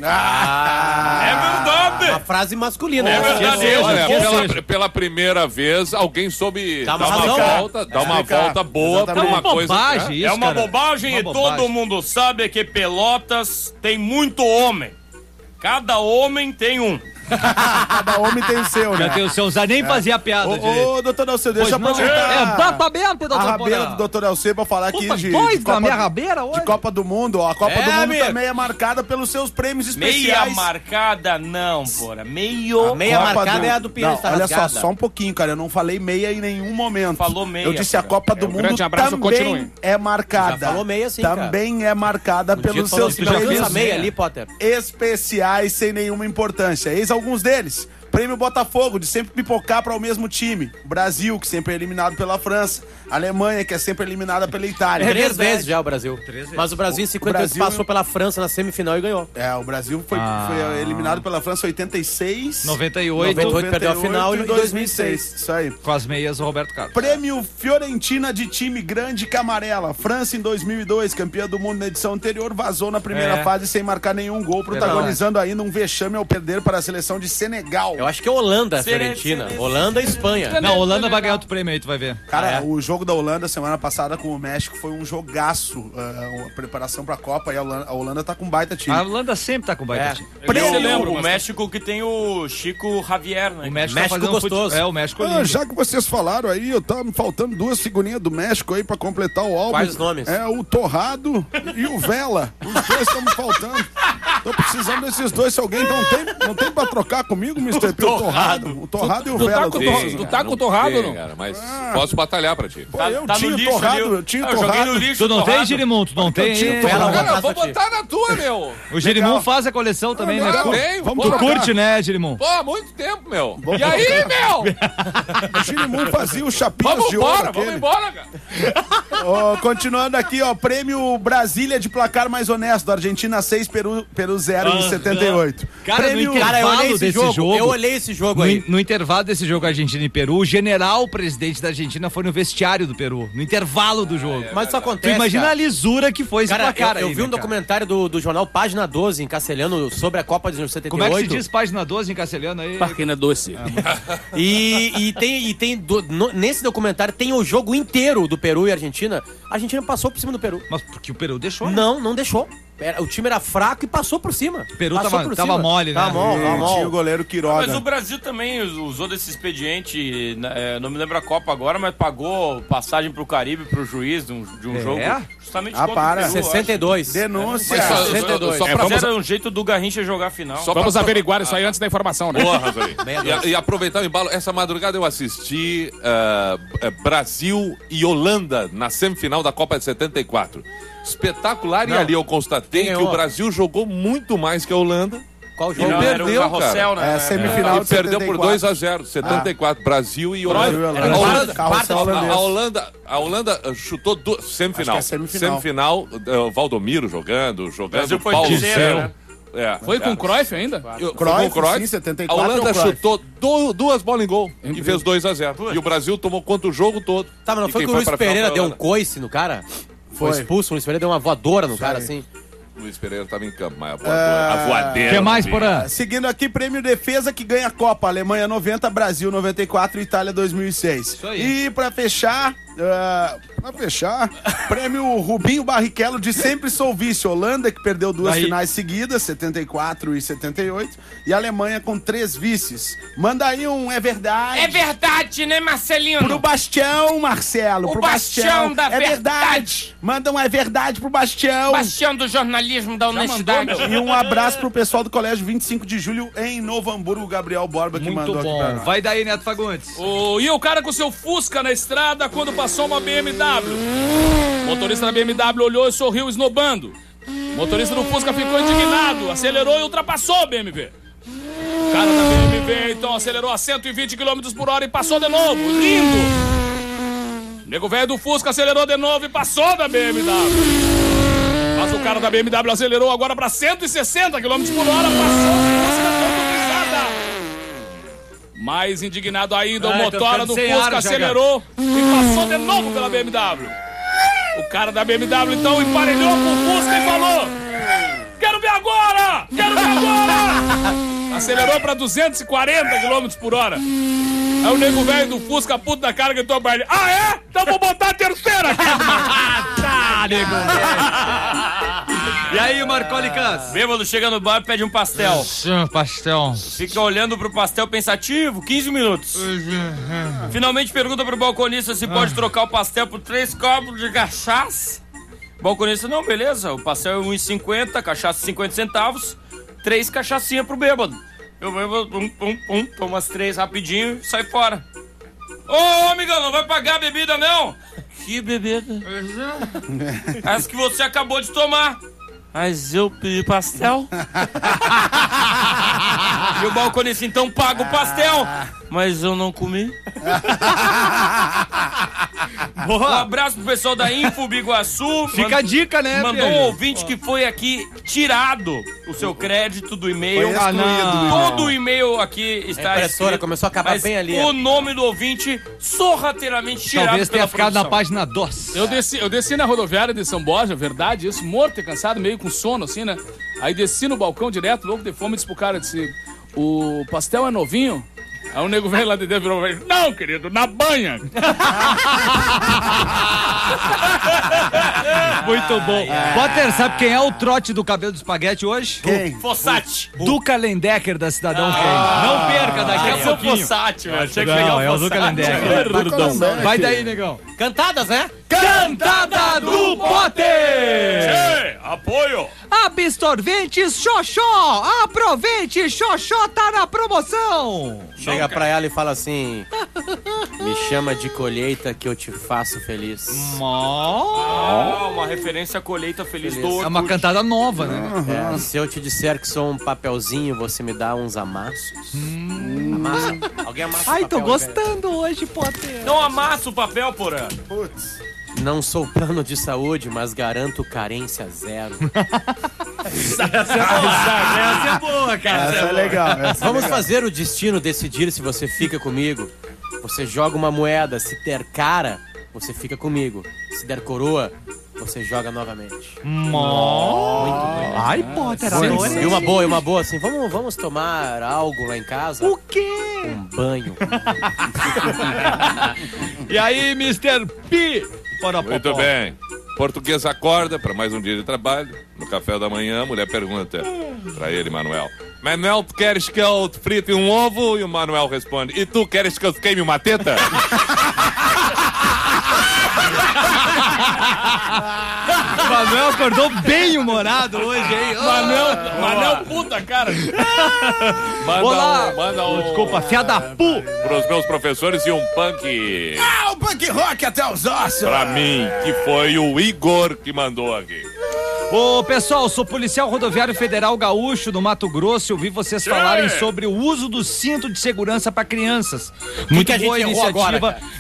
É verdade. Uma frase masculina. É né? verdade. Olha, pela primeira vez, alguém soube Dá dar uma uma razão. volta, dar uma volta boa pra Exatamente. uma coisa. Bobagem isso, É uma cara. bobagem Uma e bobagem. todo mundo sabe que Pelotas tem muito homem. Cada homem tem um. Cada homem tem o seu, né? Já tem o seu Zé, nem fazia a piada direito. Ô, doutor Alceu, deixa eu Pois não. aproveitar Bata mesmo, doutor a rabeira Porã. do doutor Alceu pra falar aqui Opa, de dois Copa, na minha rabeira hoje? de Copa do Mundo. Ó. A Copa É, do Mundo amigo. também é marcada pelos seus prêmios Meia especiais. marcada, não, porra. Meio. A meia Copa marcada do- é a do Pinheiro, Não, tá olha rasgada. só um pouquinho, cara. Eu não falei meia em nenhum momento. Falou meia, Eu disse a cara. Copa do Mundo grande abraço, também continue. é marcada. Já falou meia sim, cara. Também é marcada pelos Falou seus que já fez prêmios essa meia ali, Potter. especiais sem nenhuma importância. Eis alguns deles. Prêmio Botafogo, de sempre pipocar para o mesmo time. Brasil, que sempre é eliminado pela França. Alemanha, que é sempre eliminada pela Itália. Três vezes já o Brasil. Mas o Brasil em 58 Brasil- passou pela França na semifinal e ganhou. O Brasil foi eliminado pela França em 86. 98, 98 perdeu a final e 2006. Isso aí. com as meias do Roberto Carlos. Prêmio Fiorentina de time grande camarela. França em 2002, campeã do mundo na edição anterior, vazou na primeira fase sem marcar nenhum gol, protagonizando ainda um vexame ao perder para a seleção de Senegal. Eu acho que é Holanda, Fiorentina. Holanda e Espanha. Não, a Holanda vai ganhar outro prêmio aí, tu vai ver. Cara, o jogo da Holanda semana passada com o México foi um jogaço. A preparação pra Copa e a Holanda tá com um baita time. A Holanda sempre tá com baita time. Eu lembro, o México que tem o Chico Javier, né? O México, México tá fazendo gostoso. o México lindo. Já que vocês falaram aí, eu tava me faltando duas figurinhas do México aí pra completar o álbum. Quais os nomes? É o Torrado e o Vela. Os dois estão me faltando. Tô precisando desses dois. Se alguém não tem pra trocar comigo, Mr. P, o Torrado e o Vela. Eu tô precisando. Tu tá com o torrado ou não? Cara, mas posso batalhar pra ti. Pô, eu Tá tinha no o lixo Torrado, ali. eu tinha o Eu joguei no Torrado. lixo. Tu não tem, Torrado. Girimum? Tu não tem? tinha hein? Torrado. Cara, eu vou Passa, botar na tua, meu. O Girimum faz a coleção também, né? Eu tenho. Vamos Tu trocar. curte, né, Girimum? Pô, há muito tempo, meu. E aí, meu? O Girimum fazia o chapinhas Vamos de ouro. embora, vamos aquele. embora, cara. Ó, continuando aqui, ó, prêmio Brasília de placar mais honesto. Argentina 6, Peru 0 em 78. Cara, prêmio... no intervalo Cara, eu olhei esse desse jogo. jogo. Eu olhei esse jogo aí. No intervalo desse jogo Argentina e Peru, o general presidente da Argentina foi no vestiário do Peru, no intervalo do jogo. Mas isso Tu acontece, imagina cara. a lisura que foi esse Cara, placar eu aí, vi um né, cara? documentário do jornal Página 12 em castelhano sobre a Copa de 78. Como é que se diz página 12 em castelhano aí? Página doce. Nesse documentário tem o jogo inteiro do Peru e Argentina. A Argentina passou por cima do Peru. Mas porque o Peru deixou, né? Não deixou. O time era fraco e passou por cima. O Peru Passou tava por tava cima. mole, né? Tava mole, tava Tinha o mole. goleiro Quiroga. Mas o Brasil também usou desse expediente, não me lembro a Copa agora, mas pagou passagem pro Caribe, pro juiz de um jogo. Justamente Ah, para. o Peru, 62. Denúncia. Mas só 62. pra Mas era um jeito do Garrincha jogar a final. Só Vamos pra- averiguar isso aí antes da informação, né? Boa, Razori. E aproveitar o embalo, essa madrugada eu assisti Brasil e Holanda na semifinal da Copa de 74. Espetacular, e Não. ali eu constatei Quem que ganhou? o Brasil jogou muito mais que a Holanda. Qual E jogo? não, era o perdeu, carrossel, cara. né? É, semifinal E de perdeu por 74. 2-0, 74, Brasil e Holanda. Brasil e Holanda. A Holanda, Carrossel holandês. a Holanda chutou semifinal. Acho que é semifinal. Valdomiro jogando Brasil foi Paulo terceiro, Céu. né? Foi com o Cruyff ainda? Sim, 74. A Holanda é o Cruyff. chutou 2 bolas em gol e fez 2-0. E o Brasil tomou conta o jogo todo. Tá, mas não E foi quem que o Luiz pra final Pereira foi a deu um Holanda. coice no cara? Foi Foi. expulso, o Luiz Pereira deu uma voadora no cara, assim. Luiz Pereira tava em campo, mas a voadeira. O que mais, não vi. Porã? Seguindo aqui, prêmio defesa que ganha a Copa. Alemanha 90, Brasil 94 e Itália 2006. Isso aí. E pra fechar, prêmio Rubinho Barrichello de Sempre Sou Vice. Holanda, que perdeu 2 Aí. finais seguidas, 74 e 78. E Alemanha com 3 vices. Manda aí um é verdade. É verdade, né, Marcelinho? Pro Bastião, Marcelo. O Pro Bastião da É verdade. verdade. Manda um é verdade pro Bastião. Bastião do jornalismo, da honestidade. E um abraço pro pessoal do Colégio 25 de Julho em Novo Hamburgo, Gabriel Borba, que Muito mandou aqui pra bom. nós. Vai daí, Neto Fagundes. E o cara com seu Fusca na estrada quando passou uma BMW. O motorista da BMW olhou e sorriu esnobando. O motorista do Fusca ficou indignado, acelerou e ultrapassou a BMW. O cara da BMW então acelerou a 120 km por hora e passou de novo, rindo. O nego velho do Fusca acelerou de novo e passou da BMW. Mas o cara da BMW acelerou agora para 160 km por hora, passou a Fusca motorizada. Mais indignado ainda, o motora do Fusca acelerou e passou de novo pela BMW. O cara da BMW então emparelhou com o Fusca e falou: quero ver agora! Quero ver agora! Acelerou pra 240 km por hora. Aí o nego velho do Fusca, puto da cara, gritou pra ele: ah, é? Então vou botar a terceira aqui. Tá, nego. E aí, Marcoli Cans? Bêbado chega no bar e pede um pastel. Pastel. Fica olhando pro pastel pensativo, 15 minutos. Finalmente pergunta pro balconista se pode trocar o pastel por 3 copos de cachaça. O balconista, não, beleza, o pastel é 1,50, cachaça 50 centavos, 3 cachaçinhas pro bêbado. Eu bêbado, toma as 3 rapidinho e sai fora. Ô, amigão, não vai pagar a bebida, não? Que bebida? Essa que você acabou de tomar. Mas eu pedi pastel. E o balconista, então paga o pastel. Mas eu não comi. Um abraço pro pessoal da Info Biguaçu. Fica a dica, né, Mandou um Pedro? ouvinte que foi aqui tirado o seu crédito do e-mail. Foi excluído do e-mail. Todo o e-mail aqui está A impressora escrito, começou a acabar mas bem ali. o nome do ouvinte sorrateiramente tirado Talvez tenha pela ficado na produção. página 2. Eu desci na rodoviária de São Borja, verdade, isso, morto e cansado, meio com sono, assim, né? Aí desci no balcão direto, louco de fome, disse pro cara, disse, o pastel é novinho? Aí o nego veio lá de dentro e virou pra ele, não, querido, na banha. Muito bom. Potter, sabe quem é o trote do cabelo do espaguete hoje? Quem? Fossati. Duca Lendecker da Cidadão Kane. Não perca daqui a Esse é o pouquinho. Fossati, velho. Tinha que Não, pegar é o o Duca Fossati. Lendecker. Vai daí, negão. Cantadas, né? Cantada do Potter! Ei, apoio! Absorventes Xoxó! Aproveite, Xoxó tá na promoção! Chega pra ela e fala assim: me chama de colheita que eu te faço feliz. Uma referência à colheita feliz do É uma cantada nova, né? É, se eu te disser que sou um papelzinho, você me dá uns amassos. Amassa? Alguém amassa Ai, o tô papel, gostando hoje, Potter. Não amassa o papel, porã. Putz. velho? Não sou plano de saúde, mas garanto carência zero. Essa é boa, cara. Essa é legal. Essa Vamos é legal. fazer o destino decidir se você fica comigo. Você joga uma moeda, se der cara, você fica comigo. Se der coroa, você joga novamente. Ai, Potter, Sim, adorei. e uma boa, assim, vamos tomar algo lá em casa? O quê? Um banho. E aí, Mr. P? Muito bem. Português acorda para mais um dia de trabalho. No café da manhã, a mulher pergunta para ele, Manuel: Manuel, tu queres que eu te frite um ovo? E o Manuel responde: e tu queres que eu te queime uma teta? O Manuel acordou bem humorado hoje, hein? Manel, puta, cara. Olá. Manda um Desculpa, fia da pu. pros meus professores e um punk Ah, o punk rock até os ossos. pra mim, que foi o Igor que mandou aqui. Ô, pessoal, sou policial rodoviário federal gaúcho do Mato Grosso e ouvi vocês falarem sobre o uso do cinto de segurança para crianças. Muito que a gente boa errou iniciativa. agora, cara?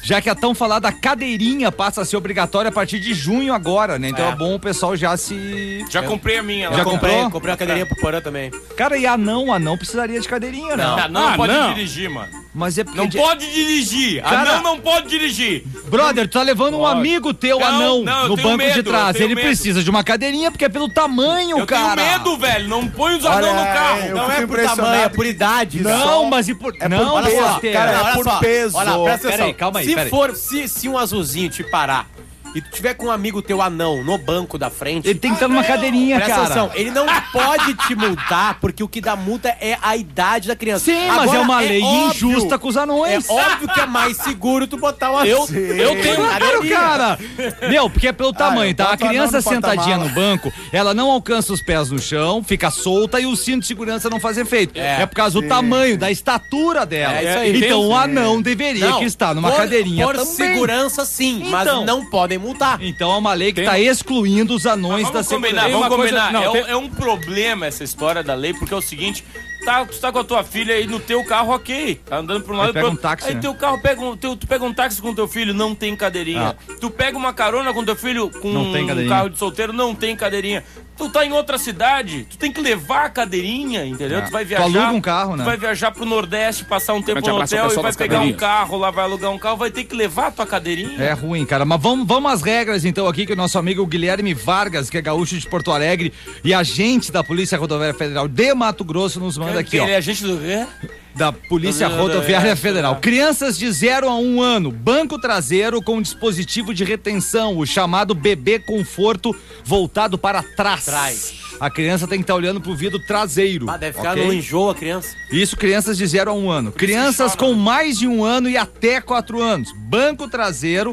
já que a tão falada cadeirinha passa a ser obrigatória a partir de junho agora, né? Então é bom o pessoal já se... Já comprei a minha. Já comprou? Comprei uma cadeirinha pro Porã também. Cara, e anão precisaria de cadeirinha, né? Não pode dirigir, mano. Mas é porque... Não pode dirigir. Cara, Anão não pode dirigir. Brother, tu tá levando um amigo teu anão eu no tenho banco de medo, trás. eu tenho Ele medo. precisa de uma cadeirinha porque é pelo tamanho, Eu cara. tenho medo, velho. Não põe os anão no carro. eu Não fico é por impressionado tamanho, é por idade. Não, mas e por... não, olha só, Potter. cara, olha por só. peso. Olha, presta atenção. Peraí, calma aí, Se um azulzinho te parar e tu tiver com um amigo teu anão no banco da frente... Ele tem que estar numa cadeirinha, Presta cara. atenção, ele não pode te multar, porque o que dá multa é a idade da criança. Sim, mas Agora, é uma lei óbvio, injusta com os anões. É óbvio que é mais seguro tu botar uma... Eu tenho claro, cara. Meu, porque é pelo tamanho, tá? A boto o anão criança no sentadinha porta-mala. no banco, ela não alcança os pés no chão, fica solta e o cinto de segurança não faz efeito. É por causa do tamanho, da estatura dela. É isso aí. Então o anão deveria que estar numa cadeirinha por também. segurança, sim, mas Então. não podem multar. Então é uma lei que tá excluindo os anões da Vamos combinar, segurança. vamos combinar. Não, É um problema essa história da lei, porque é o seguinte... Tu tá com a tua filha aí no teu carro, ok. Tá andando por um lado e pega pro um outro. táxi, Aí né? teu carro tu pega um táxi com teu filho, não tem cadeirinha. Tu pega uma carona com teu filho com Não tem um cadeirinha. carro de solteiro, não tem cadeirinha. Tu tá em outra cidade, tu tem que levar a cadeirinha, entendeu? Tu vai viajar. aluga um carro, né? Tu vai viajar pro Nordeste, passar um tempo Grande no abraço ao hotel e pessoal vai das pegar um cadeirinhas. carro lá, vai alugar um carro, vai ter que levar a tua cadeirinha. É ruim, cara. Mas vamos às regras, então, aqui, que o nosso amigo Guilherme Vargas, que é gaúcho de Porto Alegre e agente da Polícia Rodoviária Federal de Mato Grosso, nos manda aqui, ó. Ele é agente do quê? Da Polícia Rodoviária Federal. Crianças de 0 a 1 ano, banco traseiro com dispositivo de retenção, o chamado bebê conforto voltado para trás. A criança tem que estar olhando pro vidro traseiro. Deve ficar ok? no enjoo a criança. Isso, crianças de 0 a 1 ano. Crianças com mais de 1 ano e até 4 anos. Banco traseiro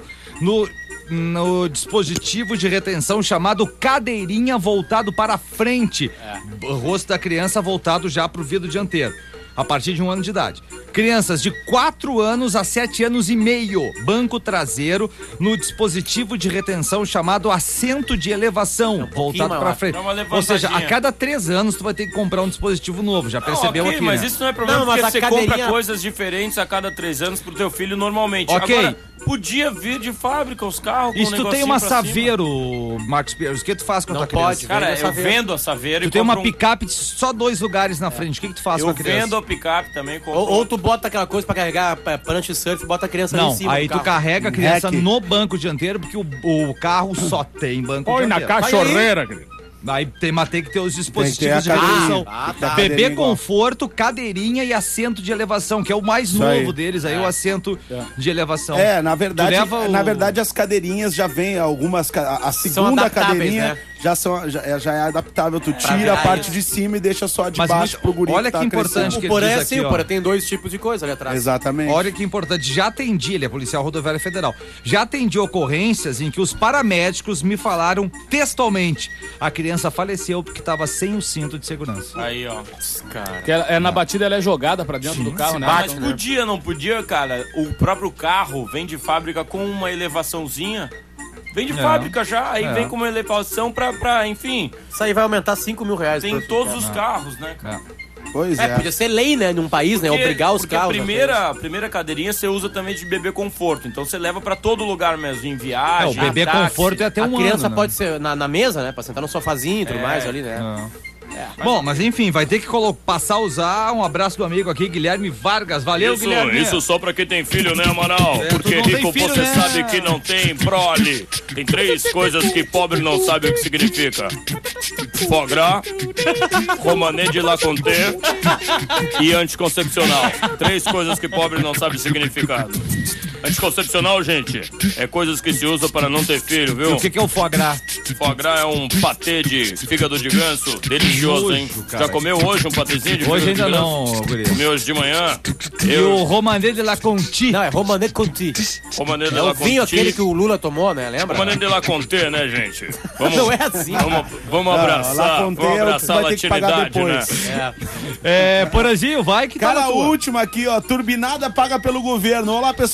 no dispositivo de retenção chamado cadeirinha voltado para frente. O rosto da criança voltado já pro vidro dianteiro. A partir de 1 ano de idade. Crianças de 4 anos a 7 anos e meio. Banco traseiro no dispositivo de retenção chamado assento de elevação. Voltado maior. pra frente. Dá uma Ou seja, a levantadinha. cada 3 anos tu vai ter que comprar um dispositivo novo. Já percebeu Ok, aqui, mas né? isso não é problema, Não, mas porque a você cadeirinha- compra coisas diferentes a cada 3 anos pro teu filho normalmente. Ok. Agora, podia vir de fábrica os carros com E um se tu tem negocinho uma pra cima. Saveiro, Marcos Pierre, o que tu faz com a tua Não criança? pode. Cara, Vende a eu Saveiro. vendo a Saveiro Tu e tem uma compro picape de só 2 lugares na frente. O que tu faz com Eu a criança? vendo a picape também. Compro Ou tu bota aquela coisa pra carregar prancha de surf, bota a criança ali Não, em cima aí do tu carro. carrega a criança Hack. no banco dianteiro, porque o carro só tem banco Põe na dianteiro. cachorreira, querido. Aí mas tem que ter os dispositivos de Tem que ter a retenção. cadeirinha. tá. Bebê Cadeirinha igual. conforto, cadeirinha e assento de elevação, que é o mais Isso novo aí. deles aí, o assento de elevação. Na verdade, Tu leva o- na verdade as cadeirinhas já vem algumas, a segunda adaptáveis, cadeirinha né? já é adaptável, tu tira virar a parte isso. de cima e deixa só de Mas baixo muito- pro guri olha tá que importante crescendo. que O Porã ele é diz assim, aqui, o ó. Porã tem 2 tipos de coisa ali atrás. Exatamente. Olha que importante, já atendi, ele é policial rodoviária federal, já atendi ocorrências em que os paramédicos me falaram textualmente, a criança faleceu porque estava sem o cinto de segurança. Aí, ó. Cara. Que na batida ela é jogada pra dentro do carro, né? Mas podia, não podia, cara? O próprio carro vem de fábrica com uma elevaçãozinha. Vem de fábrica já, aí vem com uma elevação pra, enfim, Isso aí vai aumentar 5 mil reais. tem em por- todos os carros, né, cara? Pois É, podia ser lei, né, num país, né, obrigar os porque carros. a primeira cadeirinha você usa também de bebê conforto, então você leva pra todo lugar mesmo, em viagem, o bebê táxi. conforto é até A um criança ano, né? pode ser na mesa, né, pra sentar no sofazinho e tudo mais ali, né. Bom, mas enfim, vai ter que passar a usar. Um abraço do amigo aqui, Guilherme Vargas. Valeu, Guilherme. Isso só pra quem tem filho, né, Amaral? É, Porque tu não tem rico filho, você né? sabe que não tem prole. Tem 3 coisas que pobre não sabe o que significa: foie gras, romané de la Conté e anticoncepcional. 3 coisas que pobre não sabe o significado. Anticoncepcional, gente, é coisas que se usam para não ter filho, E viu? o que é o foie gras? Foie gras é um patê de fígado de ganso, delicioso, hein? Nojo, cara. Já comeu hoje um patezinho de fígado Hoje ainda de ganso? não, guri. Comi hoje de manhã. E o Romané de la Conti. Não, é Romané Conti. Romané de É la o vinho Conti. aquele que o Lula tomou, né, lembra? Romané de la Conté, né, gente? Vamos, Não é assim. vamos abraçar, La Conté vamos é o que abraçar a vai ter que pagar latinidade, né? depois. É, Porazinho, vai que tá Cara, na a tua. última aqui, ó, turbinada paga pelo governo. Olá, pessoal do Pretinho.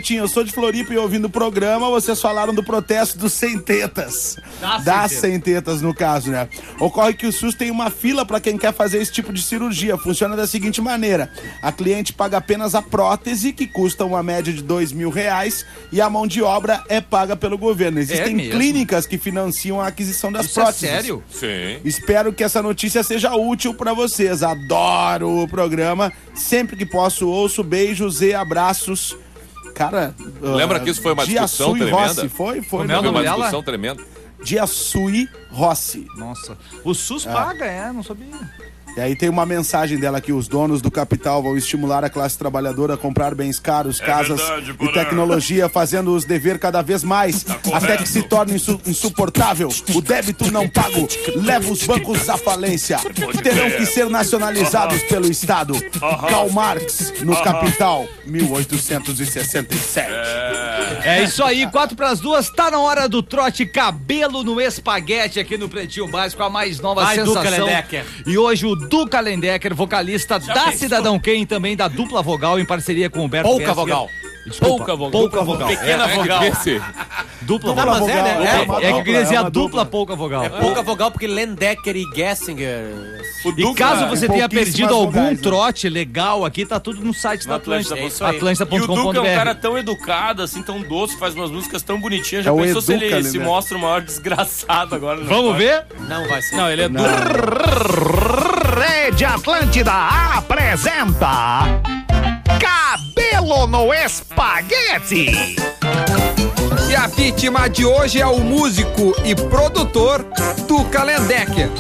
Pretinho, eu sou de Floripa e ouvindo o programa, vocês falaram do protesto dos sem tetas. Das sem tetas, no caso, né? Ocorre que o SUS tem uma fila pra quem quer fazer esse tipo de cirurgia. Funciona da seguinte maneira: a cliente paga apenas a prótese, que custa uma média de R$2.000, e a mão de obra é paga pelo governo. Existem clínicas que financiam a aquisição das próteses. É sério? Sim. Espero que essa notícia seja útil pra vocês. Adoro o programa. Sempre que posso, ouço. Beijos e abraços. Cara, lembra que isso foi uma discussão tremenda? Rossi. Foi uma discussão tremenda. Diasui Rossi. Nossa. O SUS paga, não sabia. E aí tem uma mensagem dela aqui: os donos do capital vão estimular a classe trabalhadora a comprar bens caros, casas e tecnologia, fazendo-os dever cada vez mais, até que se torne insuportável. O débito não pago leva os bancos à falência. Terão que ser nacionalizados pelo Estado. Karl Marx, no Capital, 1867. É isso aí, 4:02, tá na hora do trote cabelo no espaguete aqui no Pretinho Básico, a mais nova sensação. E hoje o Duca Lendecker, vocalista da Cidadão Quem, também da Dupla Vogal, em parceria com o Humberto Pouca Vogal. Desculpa, pouca vogal. Pequena vogal. Dupla vogal. Mas né? É que eu queria dizer a dupla pouca vogal. É pouca vogal porque Lendecker e Gessinger. E caso você tenha perdido algum trote legal aqui, tá tudo no site da Atlântida. Atlântida.com.br. E o Duca é um cara tão educado, assim, tão doce, faz umas músicas tão bonitinhas. Já pensou se ele se mostra o maior desgraçado agora? Vamos ver? Não vai ser. Não, ele é duro. Rede Atlântida apresenta Cabelo no Espaguete. E a vítima de hoje é o músico e produtor Duca Lendecker.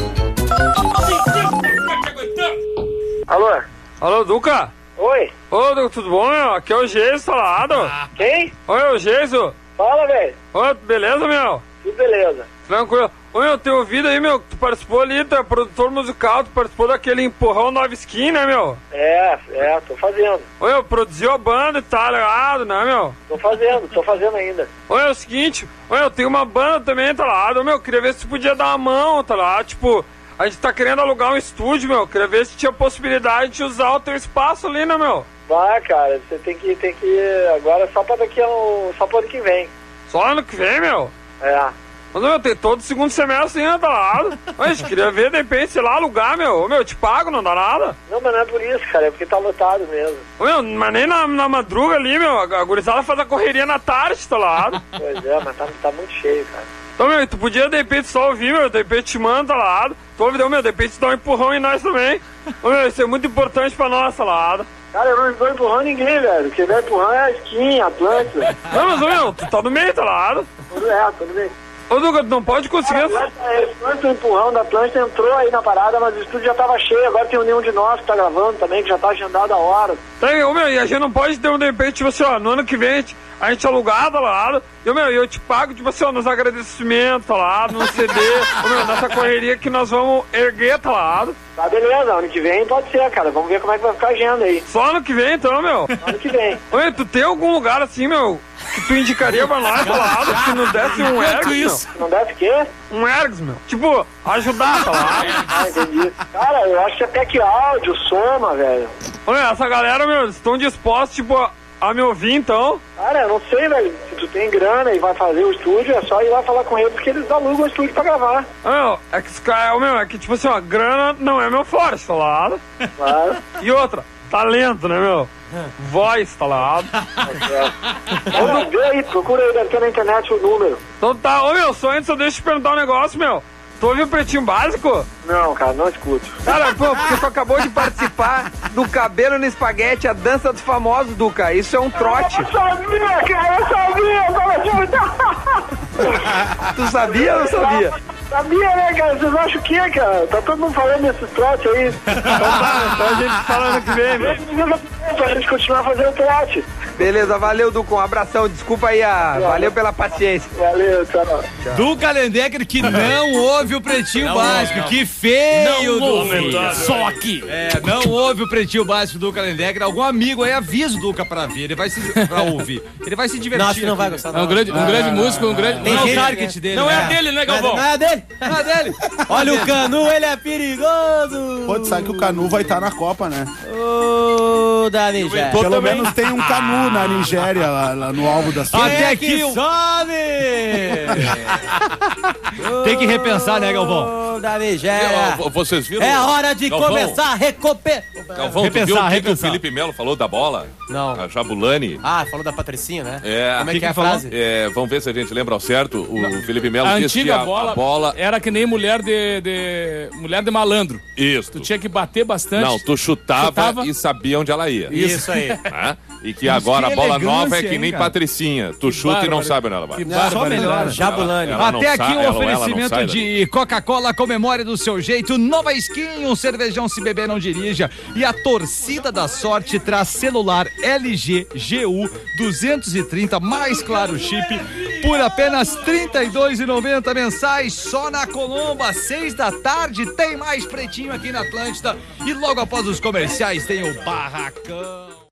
Alô? Alô, Duca? Oi? Ô, Duca, tudo bom, meu? Aqui é o Geiso, falado. Quem? Oi, o Geiso. Fala, velho. Ô, beleza, meu? Tudo beleza. Tranquilo. Ô, meu, tenho ouvido aí, meu, que tu participou ali, tu é produtor musical, tu participou daquele Empurrão Nova Skin, né, meu? Tô fazendo. Ô, meu, produziu a banda e tá ligado, né, meu? Tô fazendo ainda. Ô, é o seguinte, ô, eu tenho uma banda também, tá ligado? Ô, meu, queria ver se tu podia dar uma mão, tá ligado? Tipo, a gente tá querendo alugar um estúdio, meu, queria ver se tinha possibilidade de usar o teu espaço ali, né, meu? Vai, cara, você tem que agora só pra só pro ano que vem. Só ano que vem, meu? É. Mas, meu, tem todo segundo semestre ainda, tá ligado? Mas queria ver, de repente, sei lá, alugar, meu. Ô, meu, eu te pago, não dá nada. Não, mas não é por isso, cara, é porque tá lotado mesmo. Ô, meu, mas nem na madruga ali, meu, a gurizada faz a correria na tarde, tá ligado? Pois é, mas tá muito cheio, cara. Então, meu, tu podia, de repente, só ouvir, meu, de repente te manda, tá ligado? Tu ouve, meu, de repente dá um empurrão em nós também. Ô, meu, isso é muito importante pra nós, tá ligado? Cara, eu não estou empurrando ninguém, velho. Quem vai empurrando é a Skin, a Atlântida. Não, mas, ô, meu, tu tá no meio, tá ligado? Tudo bem. Ô, Duca, tu não pode conseguir... O empurrão da Atlântida entrou aí na parada, mas o estúdio já tava cheio. Agora tem nenhum de nós que tá gravando também, que já tá agendado a hora. Tá, ô, meu, e a gente não pode ter de repente, tipo assim, ó, no ano que vem a gente alugado, tá ligado? E, meu, eu te pago, tipo assim, ó, nos agradecimentos, tá ligado? No CD, ô, meu, nessa correria que nós vamos erguer, tá ligado? Tá, beleza, ano que vem pode ser, cara. Vamos ver como é que vai ficar a agenda aí. Só ano que vem, então, meu? Ano que vem. Ô, tu tem algum lugar assim, meu, que tu indicaria pra nós, tá ligado? Se não desse um ergs, meu? Não desse o quê? Um ergs, meu. Tipo, ajudar, tá ligado? Ah, entendi. Cara, eu acho que até que áudio, soma, velho. Ô, meu, essa galera, meu, estão dispostos, tipo, a me ouvir, então? Cara, eu não sei, velho. Se tu tem grana e vai fazer o estúdio, é só ir lá falar com eles, porque eles alugam o estúdio pra gravar. Meu, é que esse cara, meu, é que, tipo assim, ó, grana não é meu forte, tá ligado? Claro. E outra, talento, né, meu? Voz, tá ligado? Vê aí, procura aí, deve ter na internet o número. Então tá, ô, meu, só antes eu deixo te perguntar um negócio, meu. Tu ouviu o Pretinho Básico? Não, cara, não escuto. Cara, pô, porque tu acabou de participar do Cabelo no Espaguete, a dança dos famosos, Duca. Isso é um trote. Eu sabia, cara, eu sabia. Tu sabia ou não sabia? Sabia, né, cara? Vocês acham o quê, cara? Tá todo mundo falando desses trotes aí. Então a gente fala ano que vem, meu. Pra gente continuar fazendo trote. Beleza, valeu, Duca. Um abração. Desculpa aí, valeu pela paciência. Valeu, tchau. Duca Lendecker, que não ouve o Pretinho Básico. Que feio, Duca. Só aqui. Não ouve o Pretinho Básico do Duca Lendecker. Algum amigo aí avisa o Duca pra ver. Ele vai pra ouvir. Ele vai se divertir. Não, acho que não vai gostar. É um grande músico, um grande... Tem o target dele. Não é dele, né, Galvão? Não é dele. Não é dele. Olha o Canu, ele é perigoso. Pô, tu sabe que o Canu vai estar na Copa, né? da Nigéria. Pelo também. menos tem um canu na Nigéria, lá no alvo da Síria. Até aqui o... sobe! Tem que repensar, né, Galvão? Da Nigéria. Vocês viram? É hora de Galvão? começar a recuperar. Galvão, tu viu o que o Felipe Melo falou da bola? Não. A Jabulani. Ah, falou da Patricinha, né? É. Como é que é a falou? frase? Vamos ver se a gente lembra ao certo. O Felipe Melo A disse que antiga a bola... era que nem mulher de malandro. Isso. Tu tinha que bater bastante. Não, tu chutava e sabia onde ela ia. Isso aí. Tá? E que agora a bola nova é que nem Patricinha. Tu chuta e não sabe onde ela vai. Só melhor. Jabulani. Até aqui ela um oferecimento sai de Coca-Cola, comemore do seu jeito, Nova Skin, um cervejão se beber não dirija, e a torcida da sorte traz celular LG GU 230 mais claro chip por apenas R$ 32,90 mensais, só na Colomba, 6 da tarde, tem mais Pretinho aqui na Atlântida, e logo após os comerciais tem o Barracão.